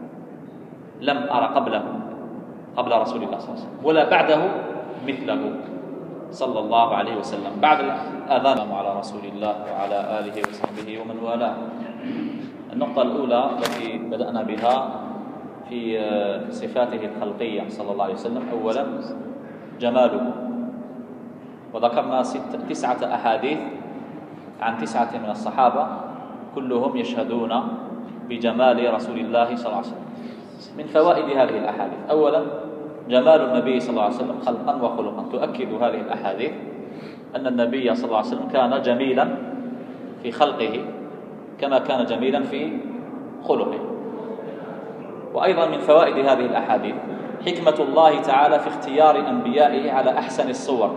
لم أرى قبله، قبل رسول الله صلى الله عليه وسلم، ولا بعده مثله صلى الله عليه وسلم. بعد الأذان على رسول الله وعلى آله وصحبه ومن والاه. النقطة الأولى التي بدأنا بها في صفاته الخلقية صلى الله عليه وسلم، أولا جماله، وذكرنا 9 أحاديث عن 9 من الصحابة كلهم يشهدون بجمال رسول الله صلى الله عليه وسلم. من فوائد هذه الأحاديث أولا جمال النبي صلى الله عليه وسلم خلقا وخلقا. تؤكد هذه الأحاديث أن النبي صلى الله عليه وسلم كان جميلا في خلقه كما كان جميلا في خلقه. وأيضا من فوائد هذه الأحاديث حكمة الله تعالى في اختيار أنبيائه على أحسن الصور.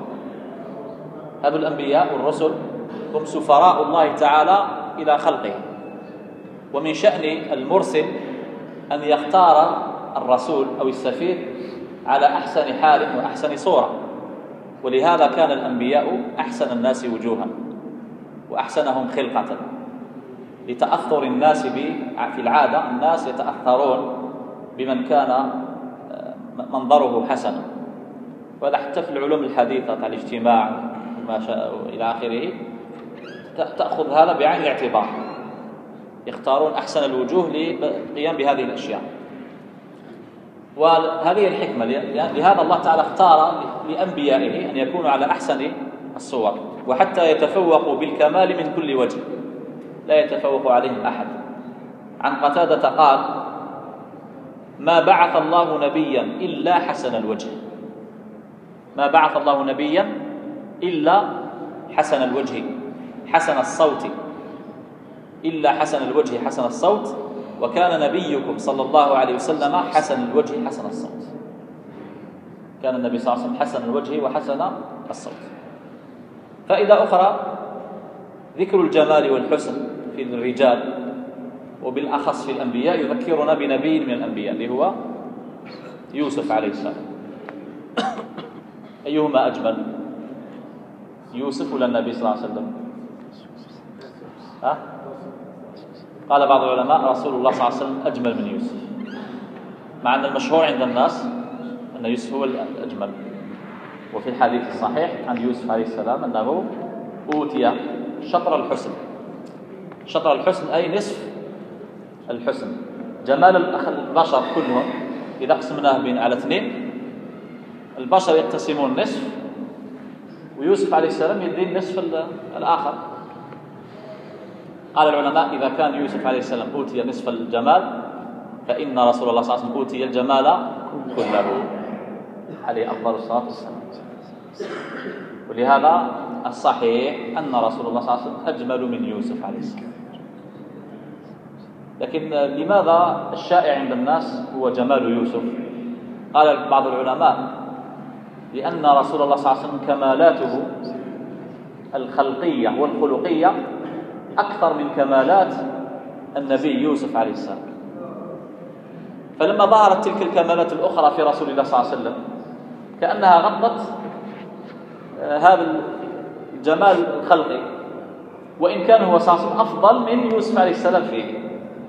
هذا الأنبياء والرسل هم سفراء الله تعالى إلى خلقه، ومن شأن المرسل أن يختار الرسول أو السفير على أحسن حال وأحسن صورة، ولهذا كان الأنبياء أحسن الناس وجوها وأحسنهم خلقة، لتأثر الناس في العادة الناس يتأثرون بمن كان منظره حسنا، وهذا حتى في العلوم الحديثة بتاع الاجتماع وما شاء إلى آخره تأخذ هذا بعين الاعتبار، يختارون أحسن الوجوه للقيام بهذه الأشياء. وهذه الحكمة، لهذا الله تعالى اختار لأنبيائه أن يكونوا على أحسن الصور، وحتى يتفوقوا بالكمال من كل وجه، لا يتفوق عليهم أحد. عن قتادة قال: ما بعث الله نبيا إلا حسن الوجه، ما بعث الله نبيا إلا حسن الوجه حسن الصوت، إلا حسن الوجه حسن الصوت، وكان نبيكم صلى الله عليه وسلم حسن الوجه حسن الصوت. كان النبي صلى الله عليه وسلم حسن الوجه وحسن الصوت. فإذا أخرى ذكر الجمال والحسن في الرجال وبالأخص في الأنبياء يذكرنا بنبي من الأنبياء اللي هو يوسف عليه السلام. أيهما أجمل، يوسف ولا النبي صلى الله عليه وسلم؟ قال بعض العلماء رسول الله صلى الله عليه وسلم أجمل من يوسف، مع أن المشهور عند الناس أن يوسف هو الأجمل. وفي الحديث الصحيح عن يوسف عليه السلام أنه أوتي شطر الحسن، شطر الحسن أي نصف الحسن. جمال البشر كلهم إذا قسمناه على اثنين، البشر يقتسمون نصف، ويوسف عليه السلام يدين النصف الآخر. قال العلماء إذا كان يوسف عليه السلام أوتي نصف الجمال، فإن رسول الله صلى الله عليه وسلم أوتي الجمال كله عليه أفضل الصلاة والسلام. ولهذا الصحيح أن رسول الله صلى الله عليه وسلم أجمل من يوسف عليه السلام. لكن لماذا الشائع عند الناس هو جمال يوسف؟ قال بعض العلماء لأن رسول الله صلى الله عليه وسلم كمالاته الخلقية والخلقية أكثر من كمالات النبي يوسف عليه السلام. فلما ظهرت تلك الكمالات الأخرى في رسول الله صلى الله عليه وسلم كأنها غطت هذا الجمال الخلقي، وإن كان هو صلى الله عليه وسلم أفضل من يوسف عليه السلام فيه.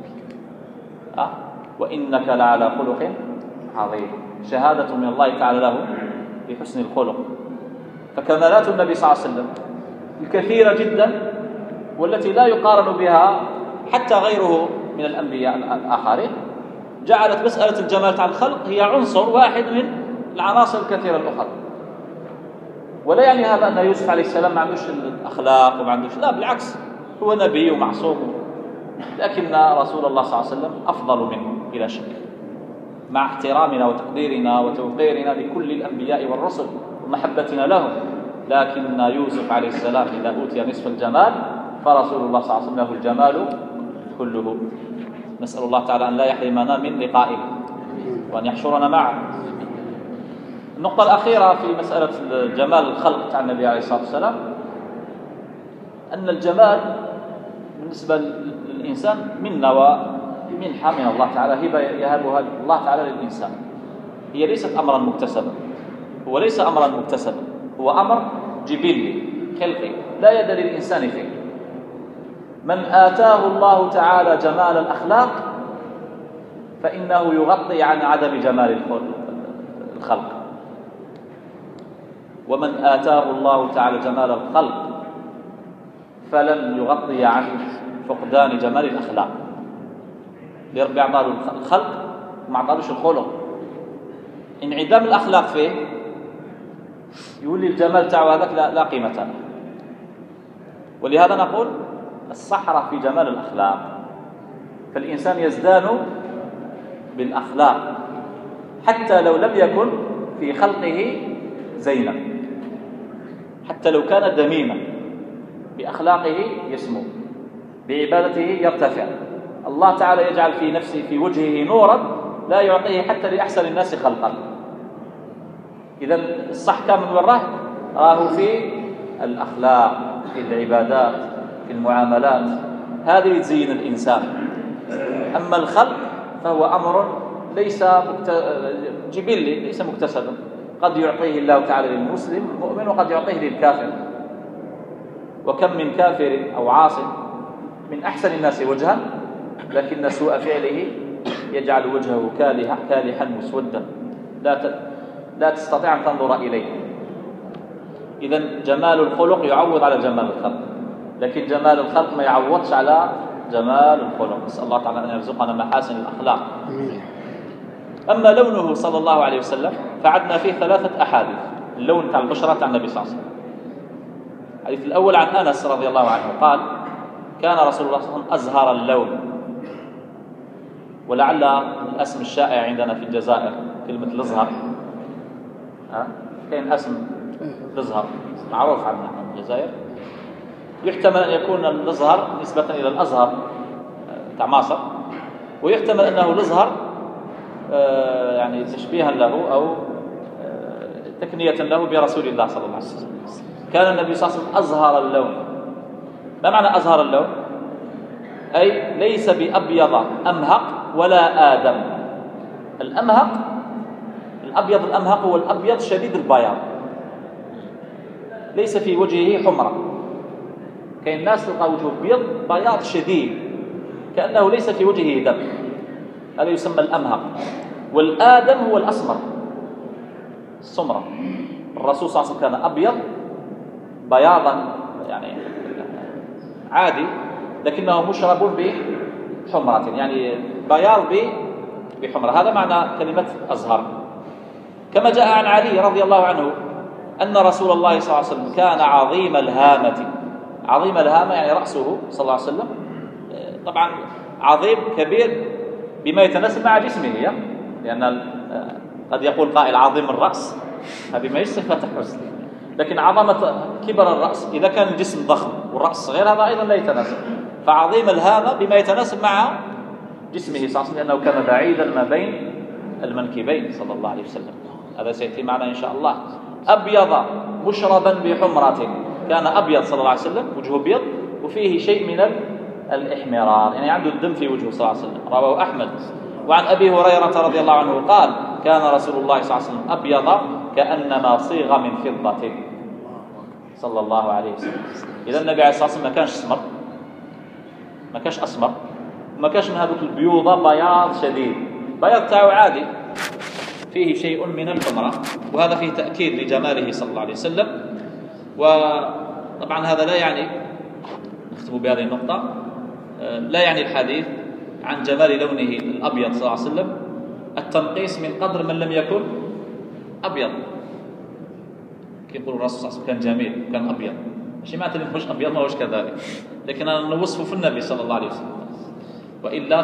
وإنك لعلى خلق عظيم، شهادة من الله تعالى له بحسن الخلق. فكمالات النبي صلى الله عليه وسلم الكثيرة جدا، والتي لا يقارن بها حتى غيره من الأنبياء الآخرين، جعلت مسألة الجمال على الخلق هي عنصر واحد من العناصر الكثيرة الأخرى. ولا يعني هذا أن يوسف عليه السلام ما عندوش الأخلاق وما عندوش، لا بالعكس، هو نبي ومعصوم، لكن رسول الله صلى الله عليه وسلم أفضل منه بلا شك، مع احترامنا وتقديرنا وتوقيرنا لكل الأنبياء والرسل ومحبتنا لهم. لكن يوسف عليه السلام إذا أوتي نصف الجمال فرسول الله صلى الله عليه وسلم له الجمال كله. نسأل الله تعالى أن لا يحرمنا من لقائه وأن يحشرنا معه. النقطة الأخيرة في مسألة جمال الخلق تاع النبي عليه الصلاة والسلام أن الجمال بالنسبة للإنسان منة ومنحة من الله تعالى، هبة يهبها الله تعالى للإنسان. هي ليست أمرا مكتسبا، هو ليس أمرا مكتسبا، هو أمر جبلي خلقي لا يد للإنسان فيه. من آتاه الله تعالى جمال الأخلاق فإنه يغطي عن عدم جمال الخلق، ومن آتاه الله تعالى جمال الخلق فلن يغطي عن فقدان جمال الأخلاق. لربي أعطاه الخلق ما أعطالوش الخلق، انعدام الأخلاق فيه يولي الجمال تاعو هذاك لا قيمة له. ولهذا نقول الصحراء في جمال الأخلاق، فالإنسان يزدان بالأخلاق حتى لو لم يكن في خلقه زينة، حتى لو كان دميما بأخلاقه يسمو، بعبادته يرتفع. الله تعالى يجعل في نفسه في وجهه نورا لا يعطيه حتى لأحسن الناس خلقا. إذا الصح كان من وراه راه في الأخلاق، في العبادات، في المعاملات، هذه تزين الإنسان. أما الخلق فهو أمر ليس جبلي، ليس مكتسبا، قد يعطيه الله تعالى للمسلم المؤمن وقد يعطيه للكافر. وكم من كافر أو عاص من أحسن الناس وجها لكن سوء فعله يجعل وجهه كالحا مسودا لا تستطيع أن تنظر إليه. إذن جمال الخلق يعوض على جمال الخلق، لكن جمال الخلق ما يعوضش على جمال الخلق. نسأل الله تعالى أن يرزقنا محاسن الأخلاق. أما لونه صلى الله عليه وسلم فعدنا فيه 3 أحاديث. اللون بتاع البشرة عن النبي صلى الله عليه وسلم. الحديث الأول عن أنس رضي الله عنه قال: كان رسول الله صلى الله عليه وسلم أزهر اللون. ولعل الاسم الشائع عندنا في الجزائر كلمة الأزهر، كاين اسم الأزهر معروف عندنا في الجزائر، يحتمل أن يكون الأزهر نسبة إلى الأزهر بتاع مصر، ويحتمل أنه الأزهر يعني تشبيها له أو تكنية له برسول الله صلى الله عليه وسلم. كان النبي صلى الله عليه وسلم أزهر اللون. ما معنى أزهر اللون؟ أي ليس بأبيض أمهق ولا آدم. الأمهق الأبيض الأمهق هو الأبيض شديد البياض، ليس في وجهه حمرة. كاين الناس تلقى وجهه بياض شديد كأنه ليس في وجهه دم، هذا يسمى الأمهق. والآدم هو الأسمر السمرة. الرسول صلى الله عليه وسلم كان أبيض بياضا يعني عادي، لكنه مشرب بحمرة، يعني بياض بحمرة. هذا معنى كلمة أزهر. كما جاء عن علي رضي الله عنه أن رسول الله صلى الله عليه وسلم كان عظيم الهامة. عظيم الهامة يعني رأسه صلى الله عليه وسلم طبعا عظيم كبير بما يتناسب مع جسمه، لأن قد يقول قائل عظيم الرأس، هذه ما صفة حسن، لكن عظمة كبر الرأس إذا كان الجسم ضخم والرأس صغير هذا أيضا لا يتناسب. فعظيم الهامة بما يتناسب مع جسمه صلى الله عليه وسلم، لأنه كان بعيدا ما بين المنكبين صلى الله عليه وسلم. هذا سيأتي معنا إن شاء الله. أبيض مشربا بحمرة، كان أبيض صلى الله عليه وسلم، وجهه أبيض وفيه شيء من الإحمرار، يعني عنده الدم في وجهه صلى الله عليه وسلم. رواه أحمد. وعن أبي هريرة رضي الله عنه قال: كان رسول الله صلى الله عليه وسلم أبيض كأنما صيغ من فضة صلى الله عليه وسلم. إذا النبي عليه الصلاة والسلام ما كانش أسمر، ما كانش أسمر، وما كانش من هذوك البيوضة بياض شديد، بياض تاعو عادي فيه شيء من الحمرة، وهذا فيه تأكيد لجماله صلى الله عليه وسلم. وطبعا هذا لا يعني، نختم بهذه النقطة، لا يعني الحديث عن جمال لونه الأبيض صلى الله عليه وسلم التنقيص من قدر من لم يكن أبيض. يقول الرسول صلى الله عليه وسلم كان جميل كان أبيض، مش معنى أنه مش أبيض ما هوش كذلك، لكن أنا نوصفه في النبي صلى الله عليه وسلم. وإلا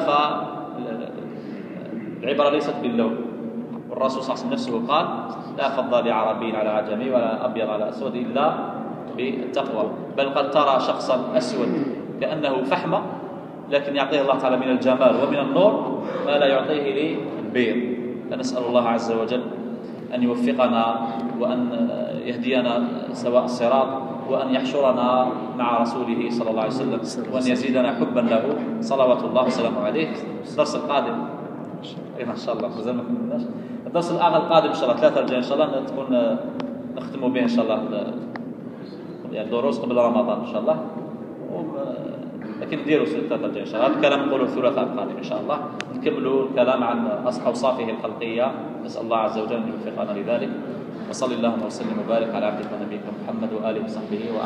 فالعبرة ليست باللون، والرسول صلى الله عليه وسلم نفسه قال: لا فضل لعربي على عجمي ولا أبيض على أسود إلا بالتقوى. بل قد ترى شخصا أسود كأنه فحمة، لكن يعطيه الله تعالى من الجمال ومن النور ما لا يعطيه للبيض. فنسأل الله عز وجل أن يوفقنا وأن يهدينا سواء الصراط، وأن يحشرنا مع رسوله صلى الله عليه وسلم، وأن يزيدنا حبا له صلوات الله وسلامه عليه. الدرس القادم إن شاء الله الدرس القادم إن شاء الله 3 الجاي إن شاء الله تكون نختم به إن شاء الله يعني دروس قبل رمضان إن شاء الله، لكن نديروا 3 الجاي إن شاء الله. هذا الكلام نقوله الثلاثاء القادم إن شاء الله، نكملوا الكلام عن أوصافه الخلقية. نسأل الله عز وجل أن يوفقنا لذلك. وصلى اللهم وسلم وبارك على عبدك ونبيك محمد وآله وصحبه